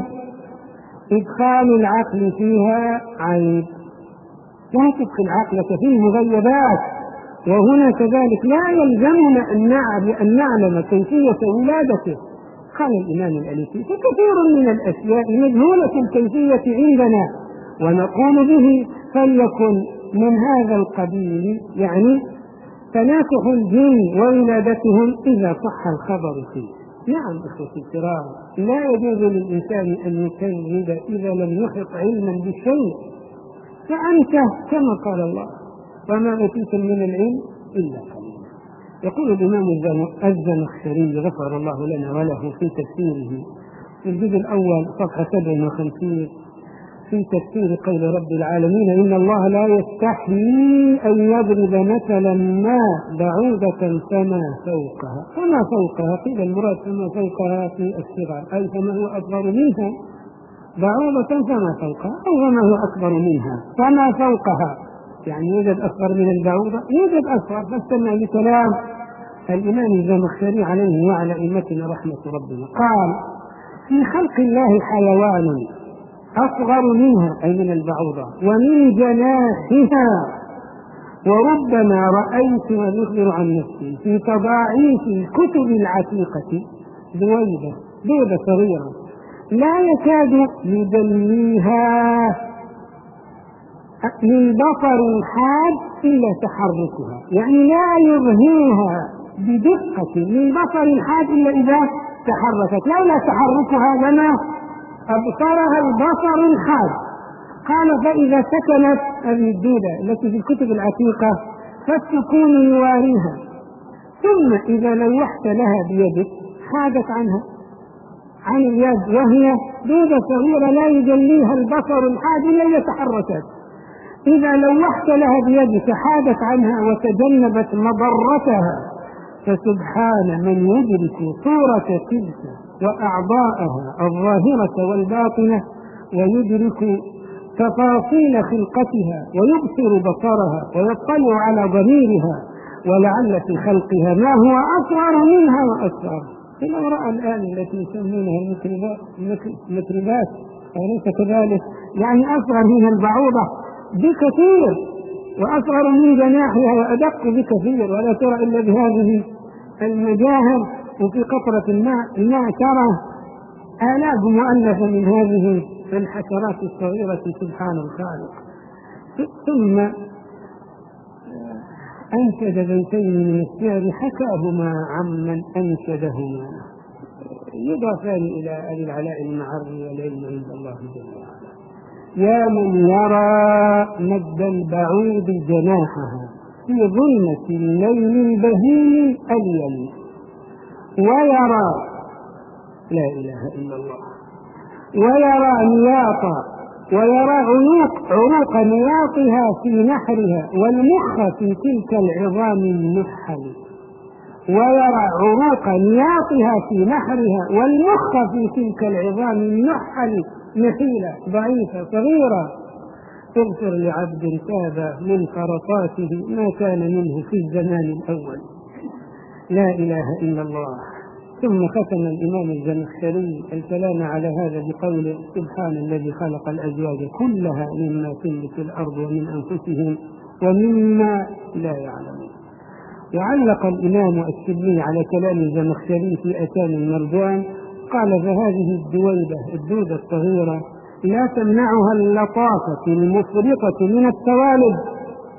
إدخال العقل فيها عيب، لا تدخل عقلك في المغيبات. وهنا كذلك لا يلزمنا أن نعلم كيفية ولادته. قال الإمام الألوسي فكثير من الأشياء مجهولة الكيفية عندنا ونقول به، فليكن من هذا القبيل، يعني تناكح الجن وولادتهم إذا صح الخبر فيه. نعم إخوتي الكرام، لا يجوز للإنسان أن يكذب إذا لم يحط علما بالشيء، فأنت كما قال الله وما أوتيتم من العلم إلا قليلا. يقول الإمام الزمخشري غفر الله لنا وله في تفسيره في الجزء الأول صفحة سبع وخمسين في تفسير قول رب العالمين إن الله لا يستحيي أن يضرب مثلا ما بعوضة فما فوقها. فما فوقها قيل المراد فما فوقها في الصغر أي فما هو أصغر منها، بعوضة فما فوقها أو فما هو أكبر منها فما فوقها، يعني يوجد أصغر من البعوضة يوجد أصغر. فاستمع لكلام الإمام الزمخشري عليه وعلى أئمتنا رحمة ربنا. قال في خلق الله حيوان أصغر منها أي من البعوضة ومن جناحها، وربما رأيت ويخبر عن نفسي في تضاعيف الكتب العتيقة دويبة دويبة صغيرة لا يكاد يدليها للبصر الحاد إلا تحركها، يعني لا يظهرها بدقة للبصر الحاد إلا إذا تحركت، لولا تحركها لما أبصرها البصر الحاد. قال فإذا سكنت هذه الدودة التي في الكتب العتيقة فالسكون يواريها، ثم إذا لوحت لها بيدك حادت عنها عن اليد، وهي دودة صغيرة لا يجليها البصر الحاد إلا إذا تحركت. إذا لوحت لها بيدك حادت عنها وتجنبت مضرتها، فسبحان من يدرك صورة تلك وأعضاءها الظاهرة والباطنة ويدرك تفاصيل خلقتها ويبصر بصرها ويطلع على ضميرها، ولعل في خلقها ما هو أصغر منها وأصغر. لو رأى الآن التي يسمونها المتربات أليس كذلك؟ يعني أصغر من البعوضة بكثير وأصغر من جناحها وأدق بكثير، ولا ترى إلا بهذه المجاهر. وفي قطرة الماء الماء ترى آلاف مؤلفة من هذه الحشرات الصغيرة سبحان الخالق. ثم أنشد بيتين من الشعر حكاهما عمن أنشدهما يضافان إلى أبي العلاء المعري والعلم عند الله جل وعلا. يا من يرى مد البعوض جناحها في ظلمة الليل البهيم اليل، ويرى لا إله إلا الله ويرى نياط ويرى عروق عروق نياطها في نحرها والمخ في تلك العظام النحل، ويرى عروق نياطها في نحرها والمخ في تلك العظام النحل نحيلة ضعيفة صغيرة. اغفر لعبد تاب من فرطاته ما كان منه في الزمان الأول. لا إله إلا الله. ثم ختم الإمام الزمخشري الكلام على هذا بقوله سبحان الذي خلق الأزواج كلها مما تنبت الأرض ومن أنفسهم ومما لا يعلمون. وعلق الإمام السبلي على كلام الزمخشري في أتان المرجان قال فهذه الدويبة الدودة الصغيرة لا تمنعها اللطافة المفرطة من التوالد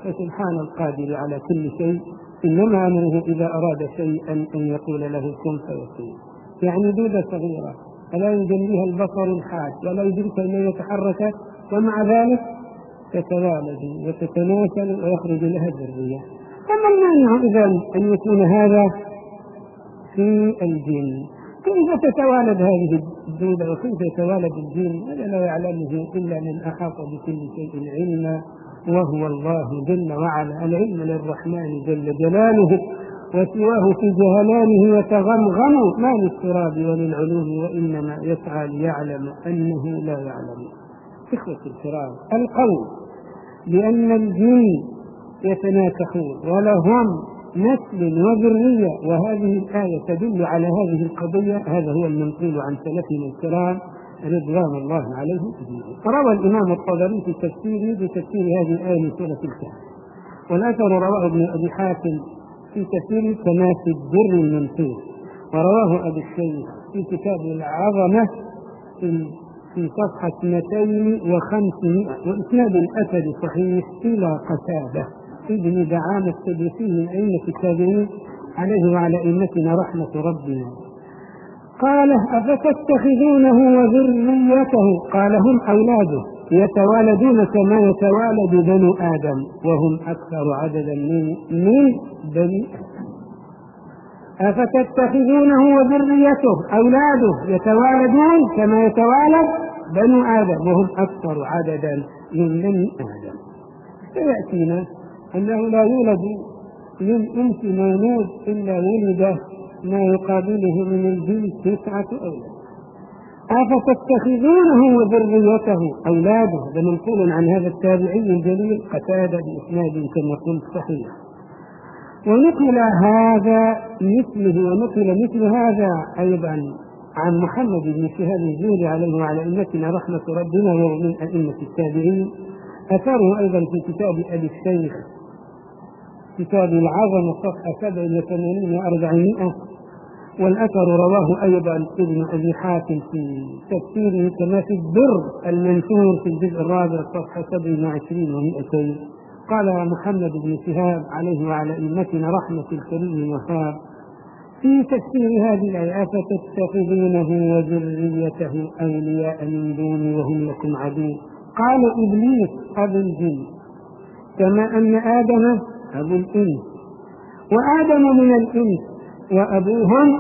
فسبحان القادر على كل شيء، إنما أمره إذا أراد شيئا أن يقول له كن فيكون. يعني دودة صغيرة فلا يجليها البصر الحاد ولا يدرك أن يتحرك، ومع ذلك تتوالد وتتناسل ويخرج لها ذرية. فما المانع إذن أن يكون هذا في الجن؟ كيف تتوالد هذه الدودة وكيف يتوالد الجن؟ هذا لا يعلمه إلا من أحاط بكل شيء علما، وهو الله جل وعلا. العلم للرحمن جل جلاله، وسواه في جهلانه يتغمغم، ما للتراب وللعلوم وإنما يسعى ليعلم أنه لا يعلم. إخوة الكرام، القول بأن الجن يتناكحون ولهم نسل وذرية وهذه الآية تدل على هذه القضية، هذا هو المنقول عن سلفنا الكرام رضوان الله عليهم أجمعين. روى الإمام الطبري في تفسيره بتفسير هذه الآية من سورة الكهف، والأثر رواه ابن أبي حاتم في تفسير كما في الدر المنثور، ورواه أبو الشيخ في كتاب العظمة في في صفحة اثنتين وخمسمائة، وإسناد الأثر صحيح إلى قتادة ابن دعامة السدوسي من أئمة التابعين عليه وعلى أئمتنا رحمة ربنا. قال أفتتخذونه وذريته؟ قال هم أولاده يتوالدون كما يتوالد بنو آدم وهم أكثر عددا من من بني آدم. أفتتخذونه وذريته أولاده يتوالدون كما يتوالد بنو آدم وهم أكثر عددا من بني آدم. سيأتينا أنه لا يولد من إنس مولود إلا ولد ما يقابله من الجن تسعة أولاد. أفتتخذونه وذريته أولاده، هذا منقول عن هذا التابعي الجليل قتادة بإسناد كما قلت صحيح. ونقل هذا مثله ونقل مثل هذا أيضا عن محمد بن شهاب الزهري عليه وعلى أئمتنا رحمة ربنا وهو من أئمة التابعين. أثره أيضا في كتاب أبي الشيخ كتاب العظمة صفحة سبع وثمانين وأربعمائة، والأثر رواه أيضا ابن أبي حاتم في تفسيره كما في الدر المنثور في الجزء الرابع صفحة سبع وعشرين ومئتين. قال محمد بن شهاب عليه وعلى أئمتنا رحمة الكريم وهاب في تفسير هذه الآية أفتتخذونه وذريته أولياء من دوني وهم لكم عدو. قال إبليس أبو الجن كما أن آدم أبو الإنس، وآدم من الإنس وأبوهم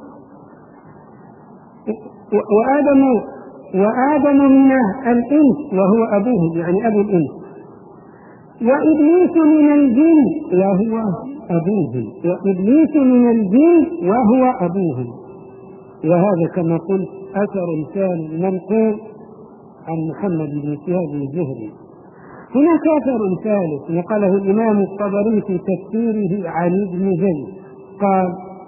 وآدم وآدم من الإنس وهو أبوهم يعني أبو الإنس، وإبليس من الجن وهو أبوهم وإبليس من الجن وهو أبوهم. وهذا كما قلت أثر ثاني منقول عن محمد بن شهاب الزهري. هناك أثر ثالث نقله الإمام الطبري في تفسيره عن ابن زيد قال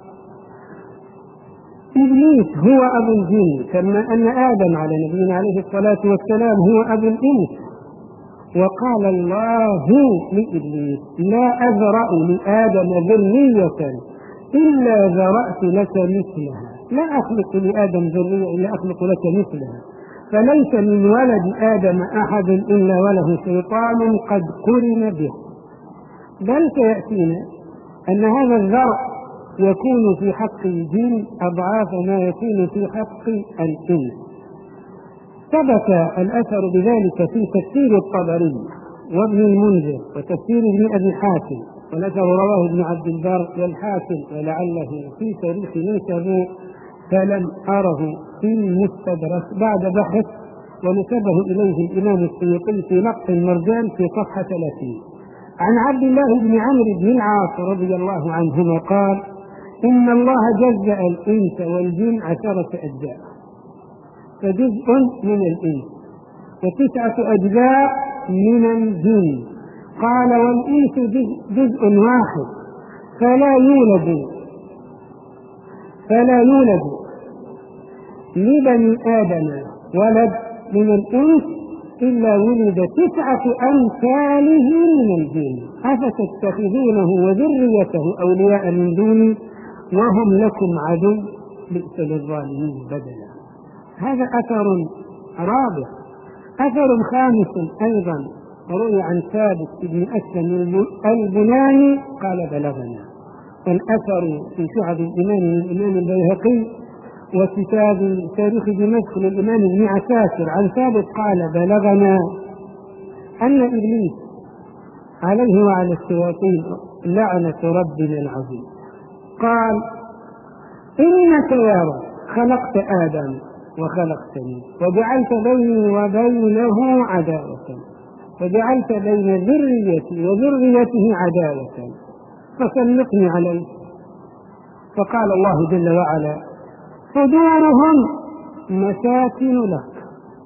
إبليس هو أبو الجن كما أن آدم على نبينا عليه الصلاة والسلام هو أبو الإنس. وقال الله لإبليس لا أذرأ لآدم ذرية إلا ذرأت لك مثلها، لا أخلق لآدم ذرية إلا أخلق لك مثلها، فليس من ولد آدم أحد إلا وله شيطان قد قرن به. بل سيأتينا أن هذا الذرع يكون في حق الجن أضعاف ما يكون في حق الإنس. ثبت الأثر بذلك في تفسير الطبري وابن المنذر وتفسير ابن أبي حاتم، والأثر رواه ابن عبد البر والحاكم ولعله في تاريخ نيسابور، فلم أره في المستدرك بعد بحث، ونسبه إليه الإمام السيوطي في نقص المرجان في صفحة ثلاثين. عن عبد الله بن عمرو بن العاص رضي الله عنهما قال إن الله جزأ الإنس والجن عشرة أجزاء، فجزء من الإنس وتسعة أجزاء من الجن. قال والإنس جزء واحد فلا يولد فلا يولد لبني آدم ولد من الإنس إلا ولد تسعة أمثاله من الجن أفتتخذونه وذريته أولياء من دوني وهم لكم عدو بئس للظالمين بدلا. هذا أثر رابع. أثر خامس أيضا روي عن ثابت بن أسلم البناني قال بلغنا. الأثر في شعب الإيمان من الإمام البيهقي وكتاب تاريخ دمشق للإمام ابن عساكر عن ثابت قال بلغنا أن إبليس عليه وعلى الشياطين لعنة ربنا العظيم قال إنك يا رب خلقت آدم وخلقتني وجعلت بيني وبينه عداوة وجعلت بين ذريتي وذريته عداوة فسلطني عليه. فقال الله جل وعلا صدورهم مساكن لك.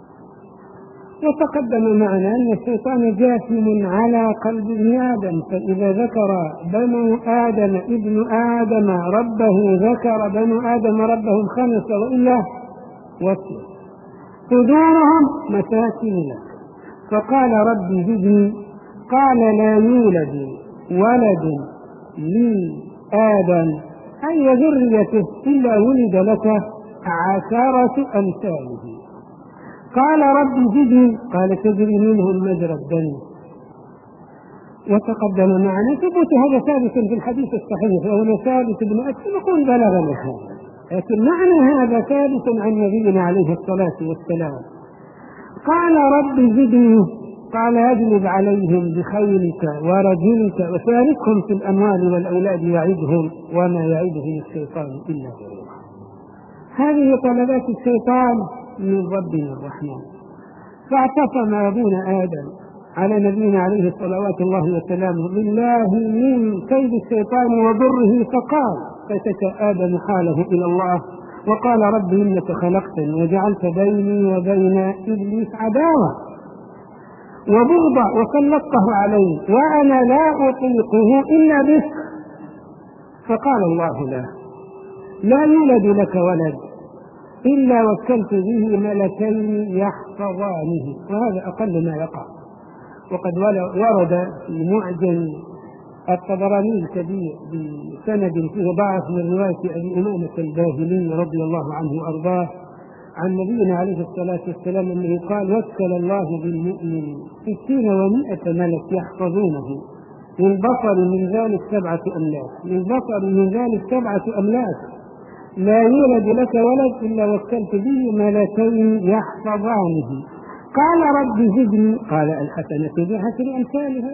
وتقدم معنا أن الشيطان جاثم على قلب ابن آدم، فإذا ذكر بنو آدم ابن آدم ربه ذكر بنو آدم ربهم خمسة وإلا وسط. صدورهم مساكن لك. فقال ربي زدني. قال لا يولد ولد لآدم أي ذريته إلا ولد لك عشرة أمثاله. قال ربي زدني. قال تجري منهم مجرى الدم. وتقدم معنا ثبوت هذا ثابت في الحديث الصحيح وهو ثابت بن أسلم يقول بلغنا هذا، لكن معنى هذا ثابت عن نبينا عليه الصلاة والسلام. قال ربي زدني. قال اجلب عليهم بخيلك ورجلك وشاركهم في الأموال والأولاد يعدهم وما يعدهم الشيطان إلا غرورا. هذه طلبات الشيطان من ربنا الرحمن. فاعتصم أبونا آدم على نبينا عليه الصلوات الله وسلامه بالله من كيد الشيطان وضره، فقال فشكى آدم حاله إلى الله وقال ربي إنك خلقتني وجعلت بيني وبين إبليس عداوة وبغضا وسلطته علي وأنا لا أطيقه إلا بك. فقال الله له لا يولد لك ولد إلا وكلت به ملكين يحفظانه. وهذا أقل ما يقع. وقد ورد في معجم الطبراني الكبير بسند فيه ضعف من رواية أبي أمامة الباهلي رضي الله عنه وأرضاه عن نبينا عليه الصلاة والسلام أنه قال وكل الله بالمؤمن ستين ومائة ملك يحفظونه للبصر من ذلك سبعة أملاك للبصر من ذلك سبعة أملاك لا يولد لك ولد إلا وكلت به ملكين يحفظانه. قال رب زدني. قال الحسنة بعشر أمثالها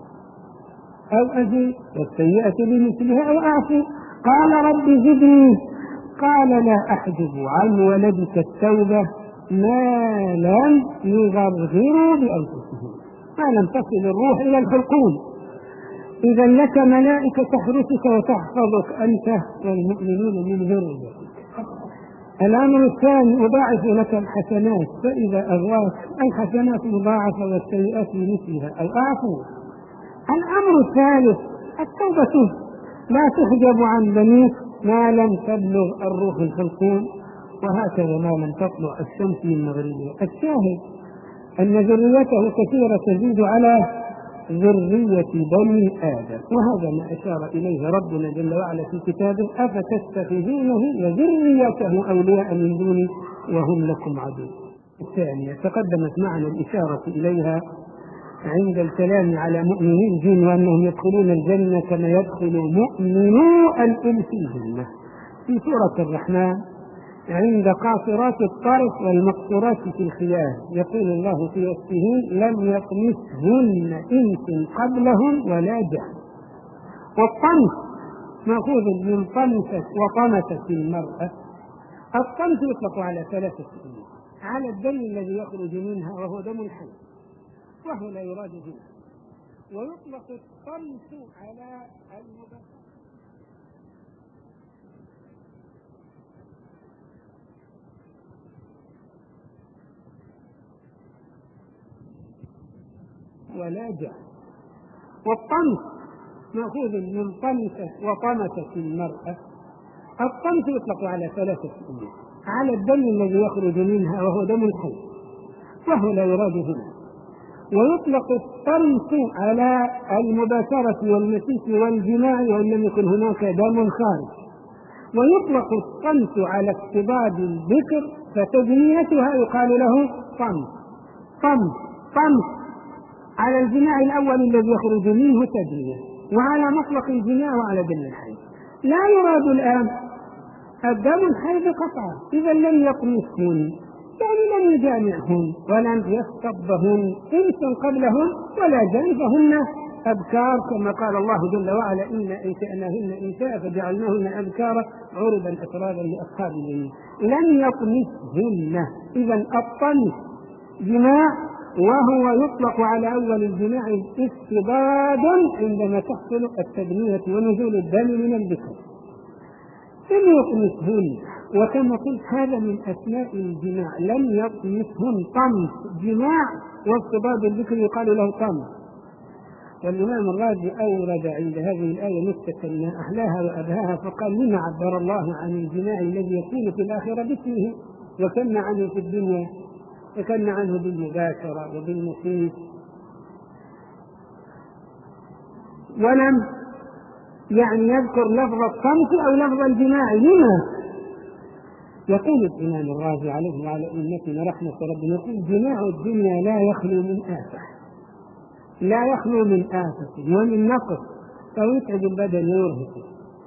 أو أزيد والسيئة بمثلها أو أعفو. قال رب زدني. قال لا أحجب عن ولدك التوبة ما لم يغرغروا بأنفسهم ما لم تصل الروح إلى الحلقوم. إذا لك ملائكة تحرسك وتحفظك أنت والمؤمنون من ذريتك. الأمر الثاني أضاعف لك الحسنات فإذا أغواك الحسنات مضاعفة والسيئات بمثلها أو أعفو. الأمر الثالث التوبة لا تحجب عن بنيك ما لم تبلغ الروح الحلقوم وهكذا ما لم تطلع الشمس من مغربها. الشاهد أن ذريته كثيرة تزيد على ذرية بني آدم، وهذا ما أشار إليه ربنا جل وعلا في كتابه أفتتخذونه وذريته أولياء من دوني وهم لكم عدو. الثانية تقدمت معنا الإشارة إليها عند الكلام على مؤمني الجن وأنهم يدخلون الجنة كما يدخل مؤمنو الإنس الجنة. في سورة الرحمن عند قاصرات الطرف والمقصورات في الخيام يقول الله في وصفهم لم يطمثهن إنس قبلهم ولا جان. والطمث مأخوذ من طمثت وطمثت المرأة. الطمث يطلق على ثلاثة أمور: على الدم الذي يخرج منها وهو دم الحي وهو لا يراد به، ويطلق الطمث على المباشرة ولا جاء. والطمث مأخوذ من طمثة وطمثت المرأة. الطمث يطلق على ثلاثة أمور: على الدم الذي يخرج منها وهو دم الحي وهو لا يراد هنا، ويطلق الطمث على المباشرة والمسيس والجماع وإن لم يكن هناك دم خارج، ويطلق الطمث على اقتضاب الذكر فتجنيتها يقال له طمث طمث طمث. على الجماع الأول الذي يخرج منه تدمية، وعلى مطلق الجماع وعلى دم الحيض. لا يراد الآن الدم الحيض قطعا، إذا لم يطمسهن، يعني لم يجامعهن ولم يستضهن إنس قبلهن ولا جان، فهن أبكار كما قال الله جل وعلا: إنا أنشأناهن إنشاء فجعلناهن أبكارا عربا أترابا لأصحاب اليمين. لم يطمسهن، إذا الطمس جماع، وهو يطلق على أول الجماع استباد عندما تحصل التدمية ونزول الدم من الذكر. لم يطمسهن، وكما قلت هذا من أسماء الجماع، لم يطمسهن، طمس جماع واستباد الذكر يقال له طمس. والإمام الرازي أورد عند هذه الآية نكتة ما أحلاها وأبهاها، فقال: لما عبر الله عن الجماع الذي يكون في الآخرة باسمه، وكن عنه في الدنيا، وكن عنه بالمباشرة وبالمخيط، ولم يعني يذكر لفظ الصمت أو لفظ الجماع؟ لما؟ يقول الإمام الرازي عليه وعلى أمتنا رحمة ربنا، يقول: جماع الدنيا لا يخلو من آفة، لا يخلو من آفة ومن نقص، فيتعب البدن ويرهقه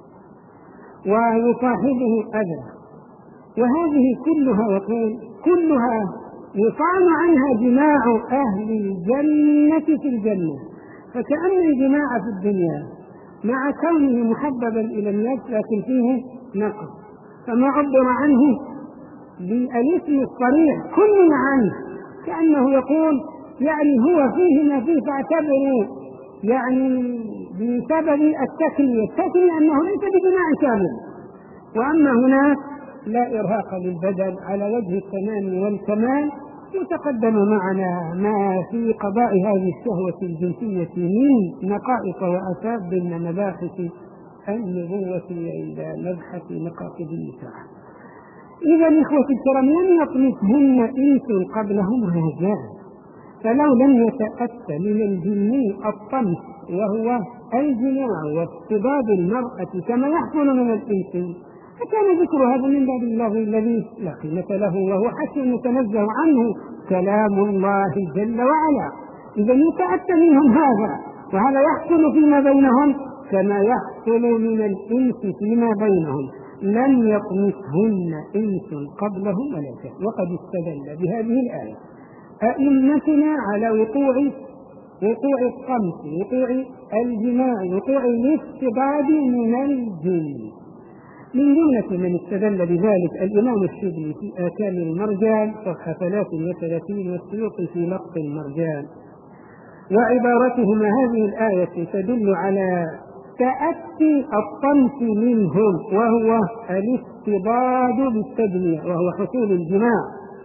ويصاحبه أذى، وهذه كلها يقول كلها يصان عنها جماع أهل الجنة في الجنة. فكأن الجماع في الدنيا مع كونه محببا إلى النفس لكن فيه نقص، فما عبر عنه بالاسم الصريح كل عنه، كأنه يقول يعني هو فيه ما فيه فاعتبروا، يعني بسبب التكلية، التكلية أنه ليس بجماع كامل. وأما هناك لا إرهاق للبدن على وجه التمام والكمال. وتقدم معنا ما في قضاء هذه الشهوة الجنسية من نقائص وأسباب ضمن مباحث النبوة عند مبحث نقائص النساء. إذا إخوة الكرام، لم يطمسهن إنس قبلهم هذا، فلو لم يتأتى من الجني الطمس وهو الجماع واستباد المرأة كما يحصل من الإنس، فكان ذكر هذا من باب الله الذي لا قيمة له، وهو حسن يتنزه عنه كلام الله جل وعلا. إذا يتأتى منهم هذا، وهذا يحصل فيما بينهم كما يحصل من الإنس فيما بينهم. لم يطمسهن إنس قبلهم ولا شيء. وقد استدل بهذه الآية أئمتنا على وقوع وقوع الطمس، وقوع الجماع، وقوع الاستباد من الجن. من جملة من استدل بذلك الإمام الشبلي في آكام المرجان صفحة ثلاث وثلاثين، والسيوطي في لقط المرجان. وعبارتهما هذه الآية تدل على تأتي الطمس منهم، وهو الاستباد بالتدمية، وهو حصول الجماع.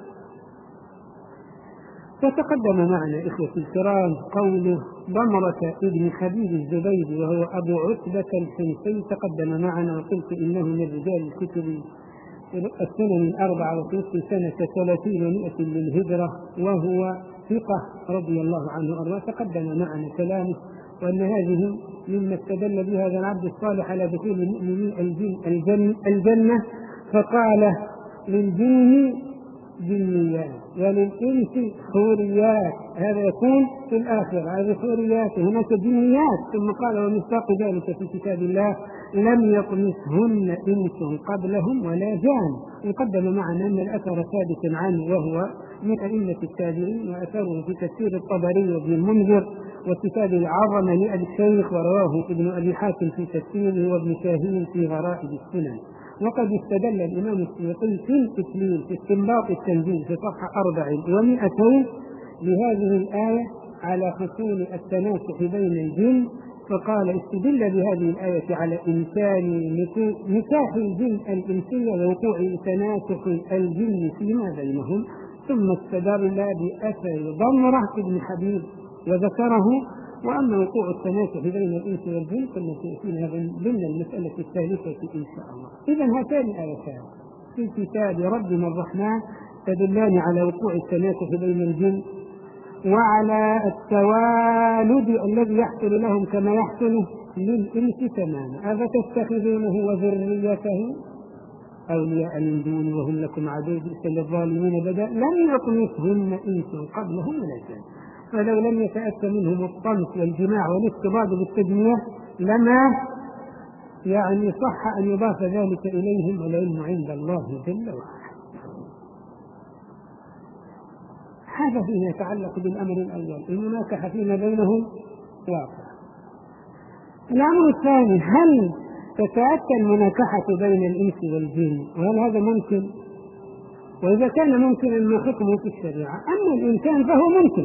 فتقدم معنا إخوة الكرام قول ضمرة ابن حبيب الزبيدي وهو أبو عتبة الحنفي، تقدم معنا وقلت إنه من رجال الكتب السنن الأربعة وقلت سنة ثلاثين ومائة للهجرة، وهو ثقة رضي الله عنه وأرضاه. تقدم معنا كلامه وأن هذه مما استدل بها هذا العبد الصالح على دخول المؤمنين الجنة, الجنة فقال: للجن جنيات وللإنس حوريات. هذا يكون في الآخرة، هذه حوريات، هناك جنيات. ثم قال: ومصداق ذلك في كتاب الله: لم يطمسهن إنس قبلهم ولا جان. وقدم معنا أن الأثر ثابت عنه، وهو من أئمة التابعين، وأثره في تفسير الطبري وابن المنذر وكتاب العظمة لأبي الشيخ، ورواه ابن أبي حاتم في تفسيره، وابن شاهين في غرائب السنن. وقد استدل الإمام السيوطي في التكليل في استنباط التنزيل في صفحة أربع ومئتين بهذه الآية على حصول التناسخ بين الجن، فقال: استدل بهذه الآية على إمكان نكاح الجن الإنسية ووقوع تناسخ الجن فيما بينهم. ثم استدل بأثر ضمرة ابن حبيب وذكره. وأما وقوع التناسخ بين الإنس والجن فلن تأتينا ضمن المسألة الثالثة إن شاء الله. إذا هاتان الآيتان في كتاب ربنا الرحمن تدلان على وقوع التناسخ بين الجن وعلى التوالد الذي يحصل لهم كما يحصل للإنس تماما. أفتتخذونه وذريته أولياء من دون وهم لكم عدو بئس للظالمين بدأ. لم يطمثهن إنس قبلهم ولا جان. ولو لم يتأتى منهم الطمس والجماع والاستباض بالتجميع لما يعني صح أن يضاف ذلك إليهم، والعلم عند الله جل وعلا. هذا فيما يتعلق بالأمر الأول، المناكحة فيما بينهم واقع. الأمر الثاني، هل تتأتى المناكحة بين الإنس والجن، وهل هذا ممكن؟ وإذا كان ممكنا ما حكمه في الشريعة؟ أما الإنسان فهو ممكن،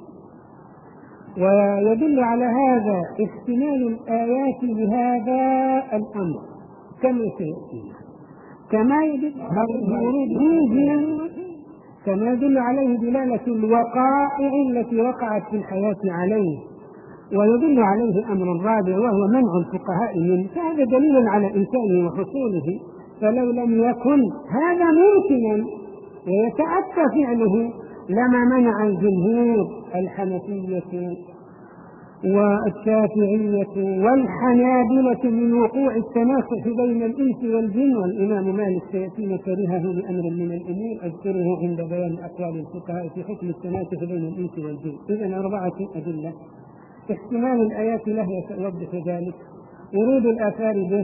ويدل على هذا احتمال الآيات لهذا الأمر كما سيأتي، كما يدل عليه كما يدل عليه دلالة الوقائع التي وقعت في الحياة عليه، ويدل عليه أمر رابع وهو منع الفقهاء منه، فهذا دليل على إمكانه وحصوله. فلو لم يكن هذا ممكنا ويتأتى فعله لما منع الجمهور الحنفية والشافعية والحنابلة من وقوع التناكح بين الإنس والجن. والإمام مالك سيأتينا كرهه لأمر من الأمور أذكره عند بيان أقوال الفقهاء في حكم التناكح بين الإنس والجن. إذن أربعة أدلة: احتمال الآيات له يوضح ذلك، ورود الآثار به،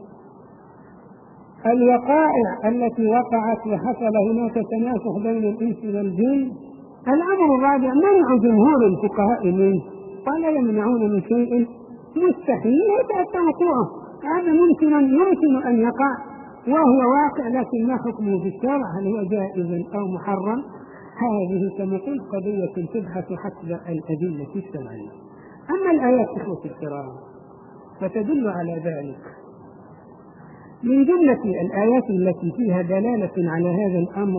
الوقائع التي وقعت وحصل هناك تناكح بين الإنس والجن. الأمر الرابع منع جمهور الفقهاء منه، ولا يمنعون من شيء مستحيل يتأتى وقوعه. هذا ممكن يمكن أن يقع وهو واقع، لكن ما حكمه في الشرع، هل هو جائز أو محرم؟ هذه كما قلت قضية تبحث حسب الأدلة الشرعية. أما الآيات إخوة الكرام فتدل على ذلك. من جملة الآيات التي فيها دلالة على هذا الأمر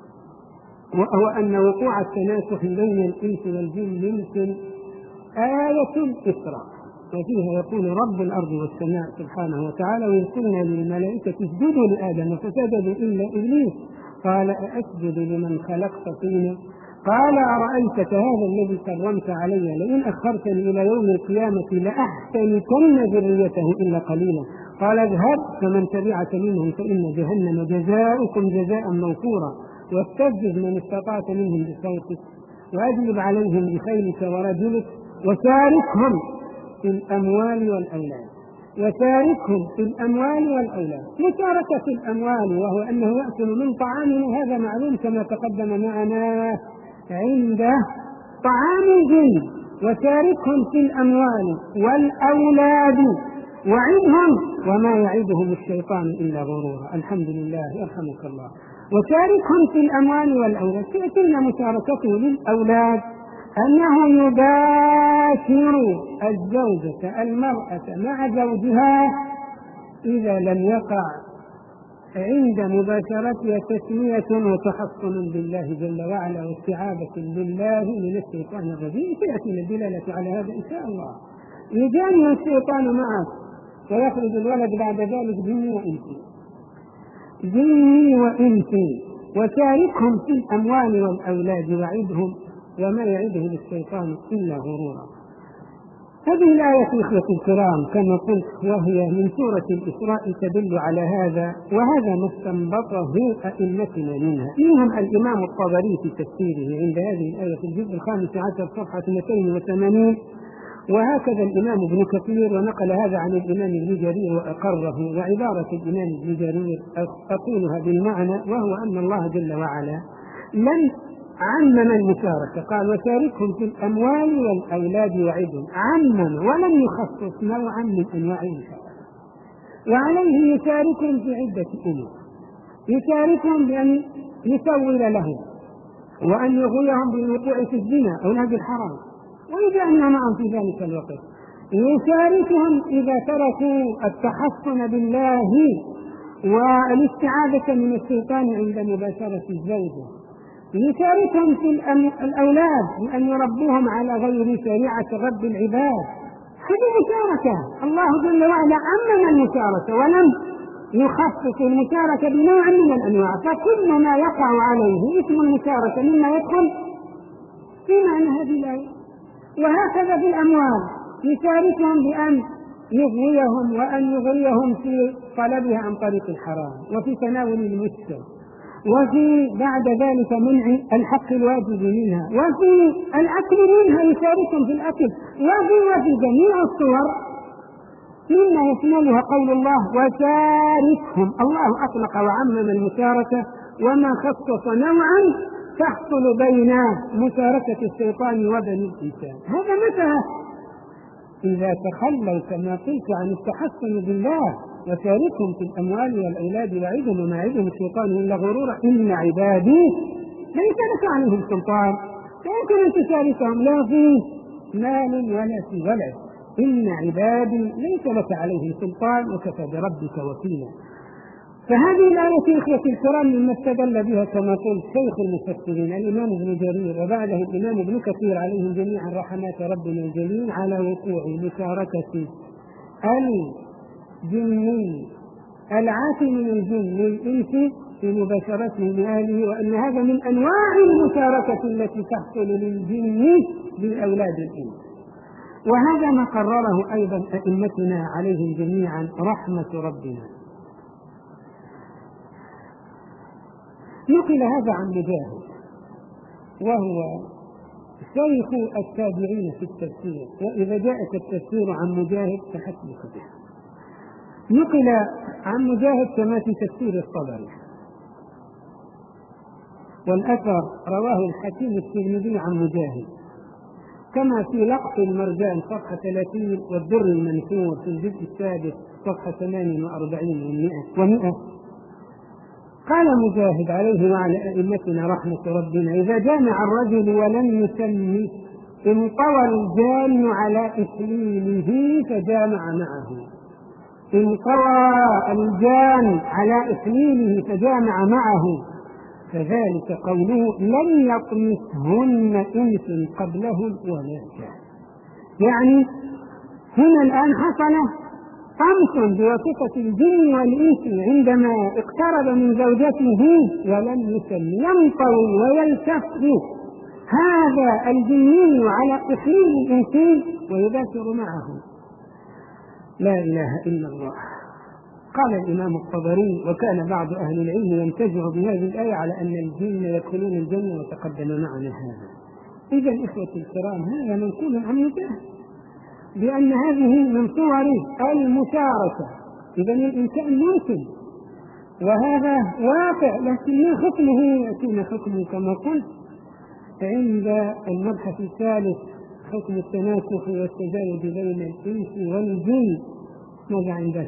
وهو أن وقوع التناكح بين الإنس والجن يمكن آية الإسراء، وفيها يقول رب الأرض والسماء سبحانه وتعالى: وإذ قلنا للملائكة اسجدوا لآدم فسجدوا إلا إبليس قال أأسجد لمن خلقت طينا قال أرأيتك هذا الذي كرمت علي لئن أخرتني إلى يوم القيامة لأحتنكن ذريته إلا قليلا قال اذهب فمن تبعك منهم فإن جهنم جزاؤكم جزاء موفورا واستفزز من استطعت منهم بصوتك وأجلب عليهم بخيلك ورجلك وشاركهم في الأموال والأولاد وشاركهم في الأموال والأولاد. مشاركة في الأموال وهو أنه يأكل من طعامه، هذا معلوم كما تقدم معنا عند طعام الجن. وشاركهم في الأموال والأولاد وعدهم وما يعدهم الشيطان إلا غرورا. الحمد لله يرحمك الله. وشاركهم في الأموال والأولاد، تأتينا مشاركته للأولاد أنه يباشر الزوجة المرأة مع زوجها إذا لم يقع عند مباشرتها تسمية وتحصن بالله جل وعلا واستعاذة بالله من الشيطان الرجيم. تأتينا الدلالة على هذا إن شاء الله. يجامع الشيطان معك ويخرج الولد بعد ذلك جني وإنسي جني وإنسي. وشاركهم في الأموال والأولاد وعدهم وما يعدهم الشيطان إلا غرورا. هذه الآية إخوة الكرام كما قلت وهي من سورة الإسراء تدل على هذا، وهذا ما استنبطه أئمتنا منها، منهم الإمام الطبري في تفسيره عند هذه الآية في الجزء الخامس عشر صفحة مئتين وثمانين، وهكذا الإمام ابن كثير ونقل هذا عن الإمام ابن جرير وأقره. وعبارة الإمام ابن جرير أقولها بالمعنى، وهو أن الله جل وعلا لم عمم المشاركة، قال وشاركهم في الأموال والأولاد وعدهم، عمم ولم يخصص نوعا من أنواع المشاركة. وعليه يشاركهم في عدة أمور: يشاركهم بأن يسول لهم، وأن يغويهم بالوقوع في الزنا أو نهج الحرام ويجعلنا معهم في ذلك الوقت. يشاركهم إذا تركوا التحصن بالله والاستعاذة من الشيطان عند مباشرة الزوجة. يشاركهم في الأولاد بأن يربوهم على غير شريعة رب العباد. هذه مشاركة. الله جل وعلا عمم المشاركة ولم يخصص المشاركة بنوع من الأنواع، فكل ما يقع عليه اسم المشاركة مما يدخل في معنى هذه الآية. وهكذا في الأموال، يشاركهم بأن يغويهم وأن يغويهم في طلبها عن طريق الحرام وفي تناول المسكر وفي بعد ذلك منع الحق الواجب منها، وفي الأكل منها يشاركهم في الأكل، وفي وفي جميع الصور مما يشملها قول الله وشاركهم. الله أطلق وعمم المشاركة، وما خصص نوعا تحصل بين مشاركة الشيطان وبني الإنسان. هذا متى إذا تخلوا كما قلت عن التحسن بالله. وشاركهم في الأموال والأولاد وعدهم وما عدهم الشيطان إلا غرورا إن عبادي ليس لك عليهم سلطان، لا يمكن أن تشاركهم لا في مال ولا في ولد. إن عبادي ليس لك عليهم سلطان وكفى بربك وكيلا. فهذه الآية إخوتي الكرام مما استدل بها كما قلت شيخ المفسرين الإمام ابن جرير وبعده الإمام ابن كثير عليهم جميعا رحمات ربنا الجليل على وقوع مشاركة الجن العاصي من الجن للإنس في مباشرته لأهله، وأن هذا من أنواع المشاركة التي تحصل للجن بأولاد الإنس. وهذا ما قرره أيضا أئمتنا عليهم جميعا رحمة ربنا. نقل هذا عن مجاهد وهو شيخ التابعين في التفسير، وإذا جاءت التفسير عن مجاهد فحسبك به. نقل عن مجاهد كما في تفسير الطبري، والأثر رواه الحكيم الترمذي عن مجاهد، كما في لقط المرجان صفحة ثلاثين والدر المنثور في الجزء السادس صفحة ثمان وأربعين ومئة. قال مجاهد عليه وعلى أئمتنا رحمة ربنا إذا جامع الرجل ولم يسمي انطوى الجان على إكليله فجامع معه. انطوى الجان على إكليله فجامع معه، فذلك قوله لم يطمثهن إنس قبلهم ولا جان. يعني هنا الآن حصل طمس بواسطة الجن والإنس عندما اقترب من زوجته ولم يسمي، ينطوي ويلتف هذا الجني على إكليل الإنس ويباشر معه. لا إله إلا الله. قال الإمام الطبري وكان بعض أهل العلم ينتزع بهذه الآية على أن الجن يدخلون الجنة وتقدم معنا هذا. إذا إخوتي الكرام هذا منقول عن مجاهد بأن هذه من صور المشاركة. إذا الإنسان ممكن وهذا واقع، لكن ما حكمه يأتينا حكمه كما قلت عند المبحث الثالث حكم التناسخ والتزاوج بين الإنس والجن. ماذا عندك؟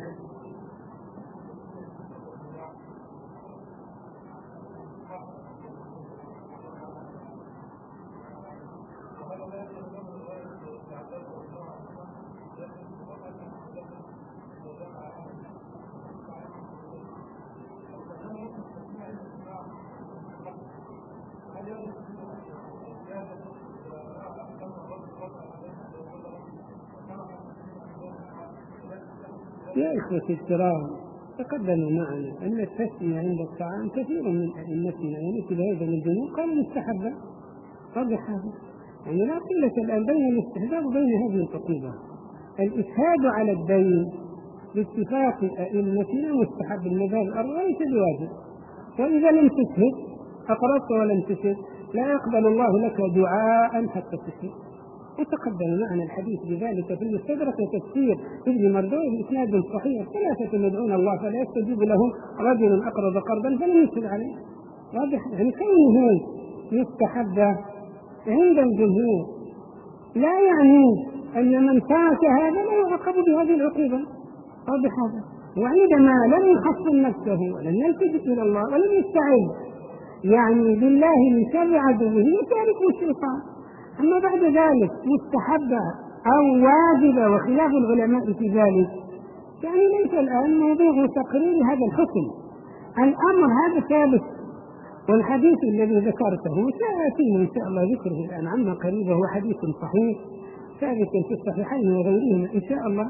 يا إخوتي الكرام تقدم معنا أن التسمية عند الطعام كثير من أئمتنا ومثل هذا من الجنوب قالوا مستحبا. واضح هذا؟ يعني لا قلة الآن بين الاستحباب وبين هذه العقوبة. الإشهاد على الدين باتفاق أئمتنا مستحب المذاهب الأربعة ليس بواجب، وإذا لم تشهد أقررت ولم تشهد لا يقبل الله لك دعاء حتى تشهد. وتقدم معنا الحديث بذلك في المستدرك وتفسير ابن مردوي بإسناد صحيح ثلاثة يدعون الله فلا يستجيب له رجل أقرض قرضا فلم يشهد عليه. واضح؟ يعني كونه يستحب عند الجمهور لا يعني أن من ترك هذا لا يعاقب بهذه العقوبة. واضح هذا؟ وعندما لم يحصن نفسه ولم يلتفت إلى الله ولم يستعد يعني بالله من شر عدوه يتاركه الشيطان. أما بعد ذلك مستحبة أو واجبة وخلاف العلماء في ذلك يعني ليس الآن موضوع تقرير هذا الحكم. الأمر هذا ثابت، والحديث الذي ذكرته سيأتينا إن شاء الله ذكره الآن عما قريبه هو حديث صحيح ثابت في الصحيحين وغيرهما إن شاء الله.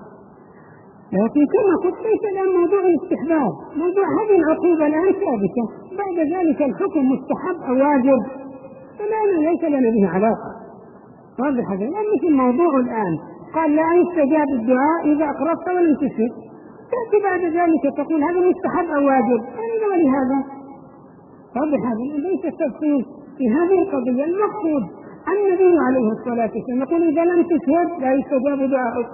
لكن كما قلت ليس الآن موضوع الاستحباب، موضوع هذه العقوبة الآن ثابتة، بعد ذلك الحكم مستحب أو واجب فلا ليس لنا به علاقة. واضح هذا؟ لأن في الموضوع الآن قال لا يستجاب الدعاء إذا أقربت ولم تشهد، تأتي بعد ذلك تقول هذا مستحب أو واجب، أين ولهذا؟ واضح هذا ليس التفصيل في هذه القضية. المقصود النبي عليه الصلاة والسلام يقول إذا لم تشهد لا يستجاب دعاءك،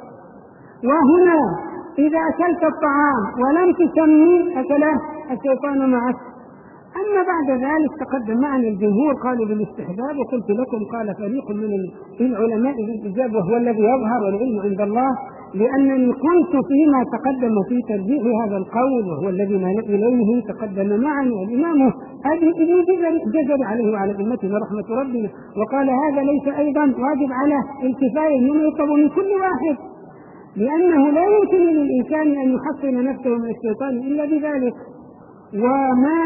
وهنا إذا أكلت الطعام ولم تسمي أكله الشيطان معك. أما بعد ذلك تقدم معنا الجمهور قالوا بالاستحباب، وقلت لكم قال فريق من العلماء بالإجابة وهو الذي يظهر والعلم عند الله، لأنني قلت فيما تقدم في ترجيح هذا القول وهو الذي مال إليه تقدم معنا الإمام أبي جزر عليه وعلى أمتنا رحمة ربنا، وقال هذا ليس أيضا واجب على الكفاية إنما يطلب من كل واحد، لأنه لا يمكن للإنسان أن يحصن نفسه من الشيطان إلا بذلك، وما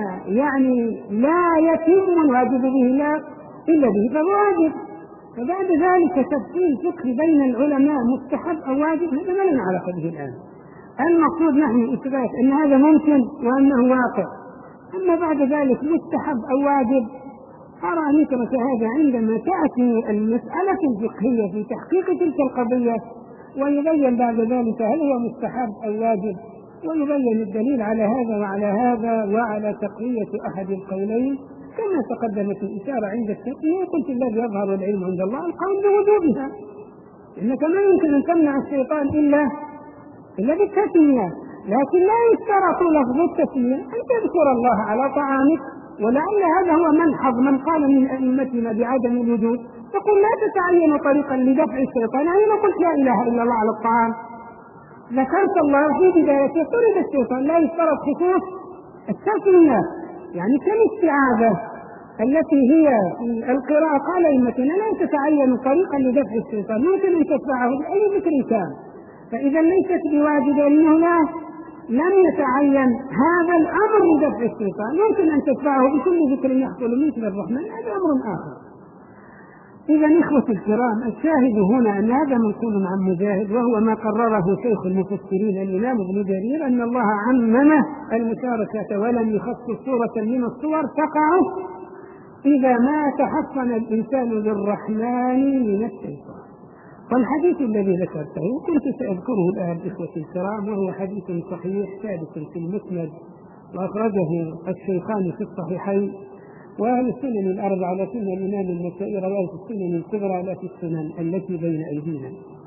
يعني لا يتم الواجب به لا إلا به فواجب. فبعد ذلك تفصيل فقهي بين العلماء مستحب أو واجب هذا ما لنا علاقة به الآن. المقصود نحن إثبات أن هذا ممكن وأنه واقع. أما بعد ذلك مستحب أو واجب أرى أن يترك هذا عندما تأتي المسألة الفقهية في تحقيق تلك القضية، ويبين بعد ذلك هل هو مستحب أو واجب، ويبين الدليل على هذا وعلى هذا وعلى تقوية أحد القولين كما تقدمت الإشارة عند التقوية. قلت الذي يظهر العلم عند الله القول بوجوبها، إنك ما يمكن أن تمنع الشيطان إلا إلا بالتسمية، لكن لا يشترط لفظ التسمية أن تذكر الله على طعامك، ولعل هذا هو منحض من قال من أئمتنا بعدم الوجود، تقول لا تتعين طريقا لدفع الشيطان. يعني لو قلت لا إله إلا الله على الطعام ذكرت الله في بدايته طرد الشيطان، لا يشترط خصوص التسمية. يعني كالاستعاذة التي هي القراءة قال أئمتنا لا تتعين طريقا لدفع الشيطان، ممكن أن تدفعه بأي ذكر كان، فإذا ليست بواجبة لأنه لا لم يتعين هذا الأمر لدفع الشيطان، ممكن أن تدفعه بكل ذكر يحصل مثل الرحمن، هذا أمر آخر. إذا إخوة الكرام الشاهد هنا أن هذا منقول عن مجاهد، وهو ما قرره شيخ المفسرين الإمام ابن جرير أن الله عمم المشاركة ولم يخصص صورة من الصور تقع إذا ما تحصن الإنسان للرحمن من الشيطان. والحديث الذي ذكرته كنت سأذكره الآن إخوة الكرام، وهو حديث صحيح ثابت في المسند وأخرجه الشيخان في الصحيحين، وأهل السنن الأربعة لكن الإمام النسائي رواه في السنن الكبرى لا في السنن التي بين أيدينا،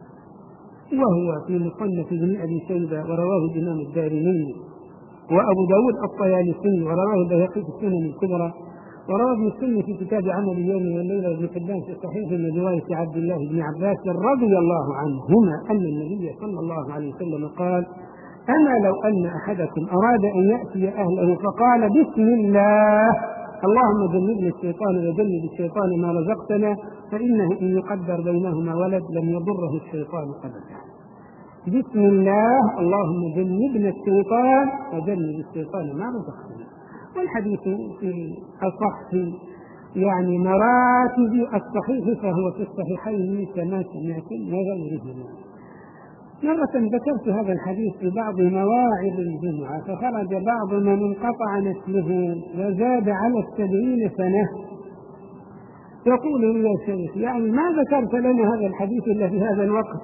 وهو في مصنف ابن أبي شيبة ورواه الإمام الدارمي وأبو داود الطيالسي ورواه البيهقي في السنن الكبرى، ورواه ابن السني في كتاب عمل اليوم والليلة وابن حبان في صحيح من رواية عبد الله بن عباس رضي الله عنهما أن النبي صلى الله عليه وسلم قال: أما لو أن أحدكم أراد أن يأتي أهله فقال بسم الله اللهم جنبنا الشيطان وجنب الشيطان ما رزقتنا فإنه إن يقدر بينهما ولد لم يضره الشيطان أبدا. بسم الله اللهم جنبنا الشيطان وجنب الشيطان ما رزقتنا. والحديث في الصح يعني مراتب الصحيح فهو في الصحيحين كما سمعتم وغيرهما. مرة ذكرت هذا الحديث في بعض مواعظ الجمعة فخرج بعض من انقطع نسله وزاد على السبعين سنة يقول يا شيخ يعني ما ذكرت لنا هذا الحديث إلا في هذا الوقت،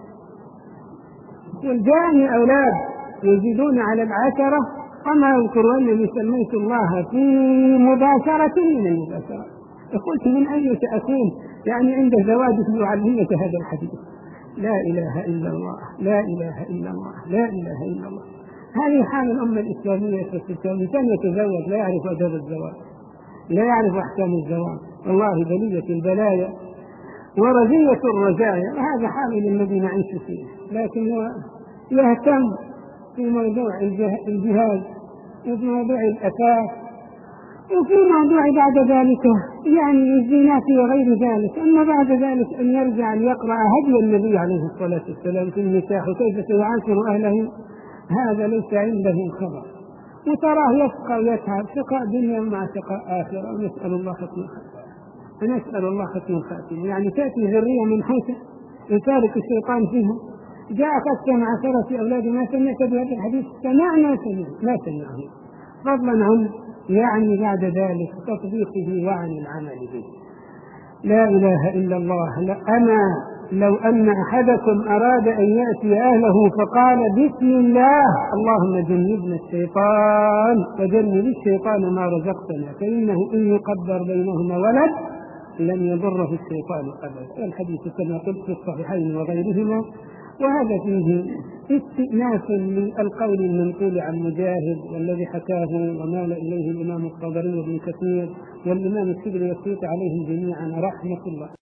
والجاني أولاد يزيدون على العشرة وما يذكر أنني سميت الله في مباشرة من المباشرة. قلت من أي سأكون يعني عند زواج معلمة هذا الحديث؟ لا إله إلا الله لا إله إلا الله لا إله إلا الله. هذه حال الأمة الإسلامية في الإنسان يتزوج لا يعرف أداب الزواج، لا يعرف أحكام الزواج، والله بلية البلايا ورزية الرزايا، وهذا حال الذي نعيش فيه. لكن هو يهتم في موضوع الجهاز وفي موضوع الأساس وفي موضوع بعد ذلك يعني الزينات وغير ذلك. أما بعد ذلك أن يرجع ليقرأ هدي النبي عليه الصلاة والسلام في النكاح وكيف سيعاشر أهله هذا ليس عنده خبر، وتراه يشقى ويتعب شقاء دنيا مع شقاء آخرة، ونسأل الله ختم الخاتمة ونسأل الله ختم الخاتمة. يعني تأتي ذرية من حوثة يشارك الشيطان فيها. جاء قصة مع ثلاثة أولاد ما سمعت بهذا الحديث سمعنا سمعنا ما سمعه، فضلا عن يعني بعد ذلك تطبيقه وعن العمل به. لا إله إلا الله. لا أنا لو أن أحدكم أراد أن يأتي أهله فقال بسم الله اللهم جنبنا الشيطان وجنب الشيطان ما رزقتنا فإنه إن يقدر بينهما ولد لم يضره الشيطان أبدا. الحديث كما قلت في الصحيحين وغيرهما. وهذا فيه استئناس للقول المنقول عن مجاهد والذي حكاه ومال إليه الإمام الطبري وابن كثير والإمام السدري والسيوطي عليهم جميعا رحمة الله.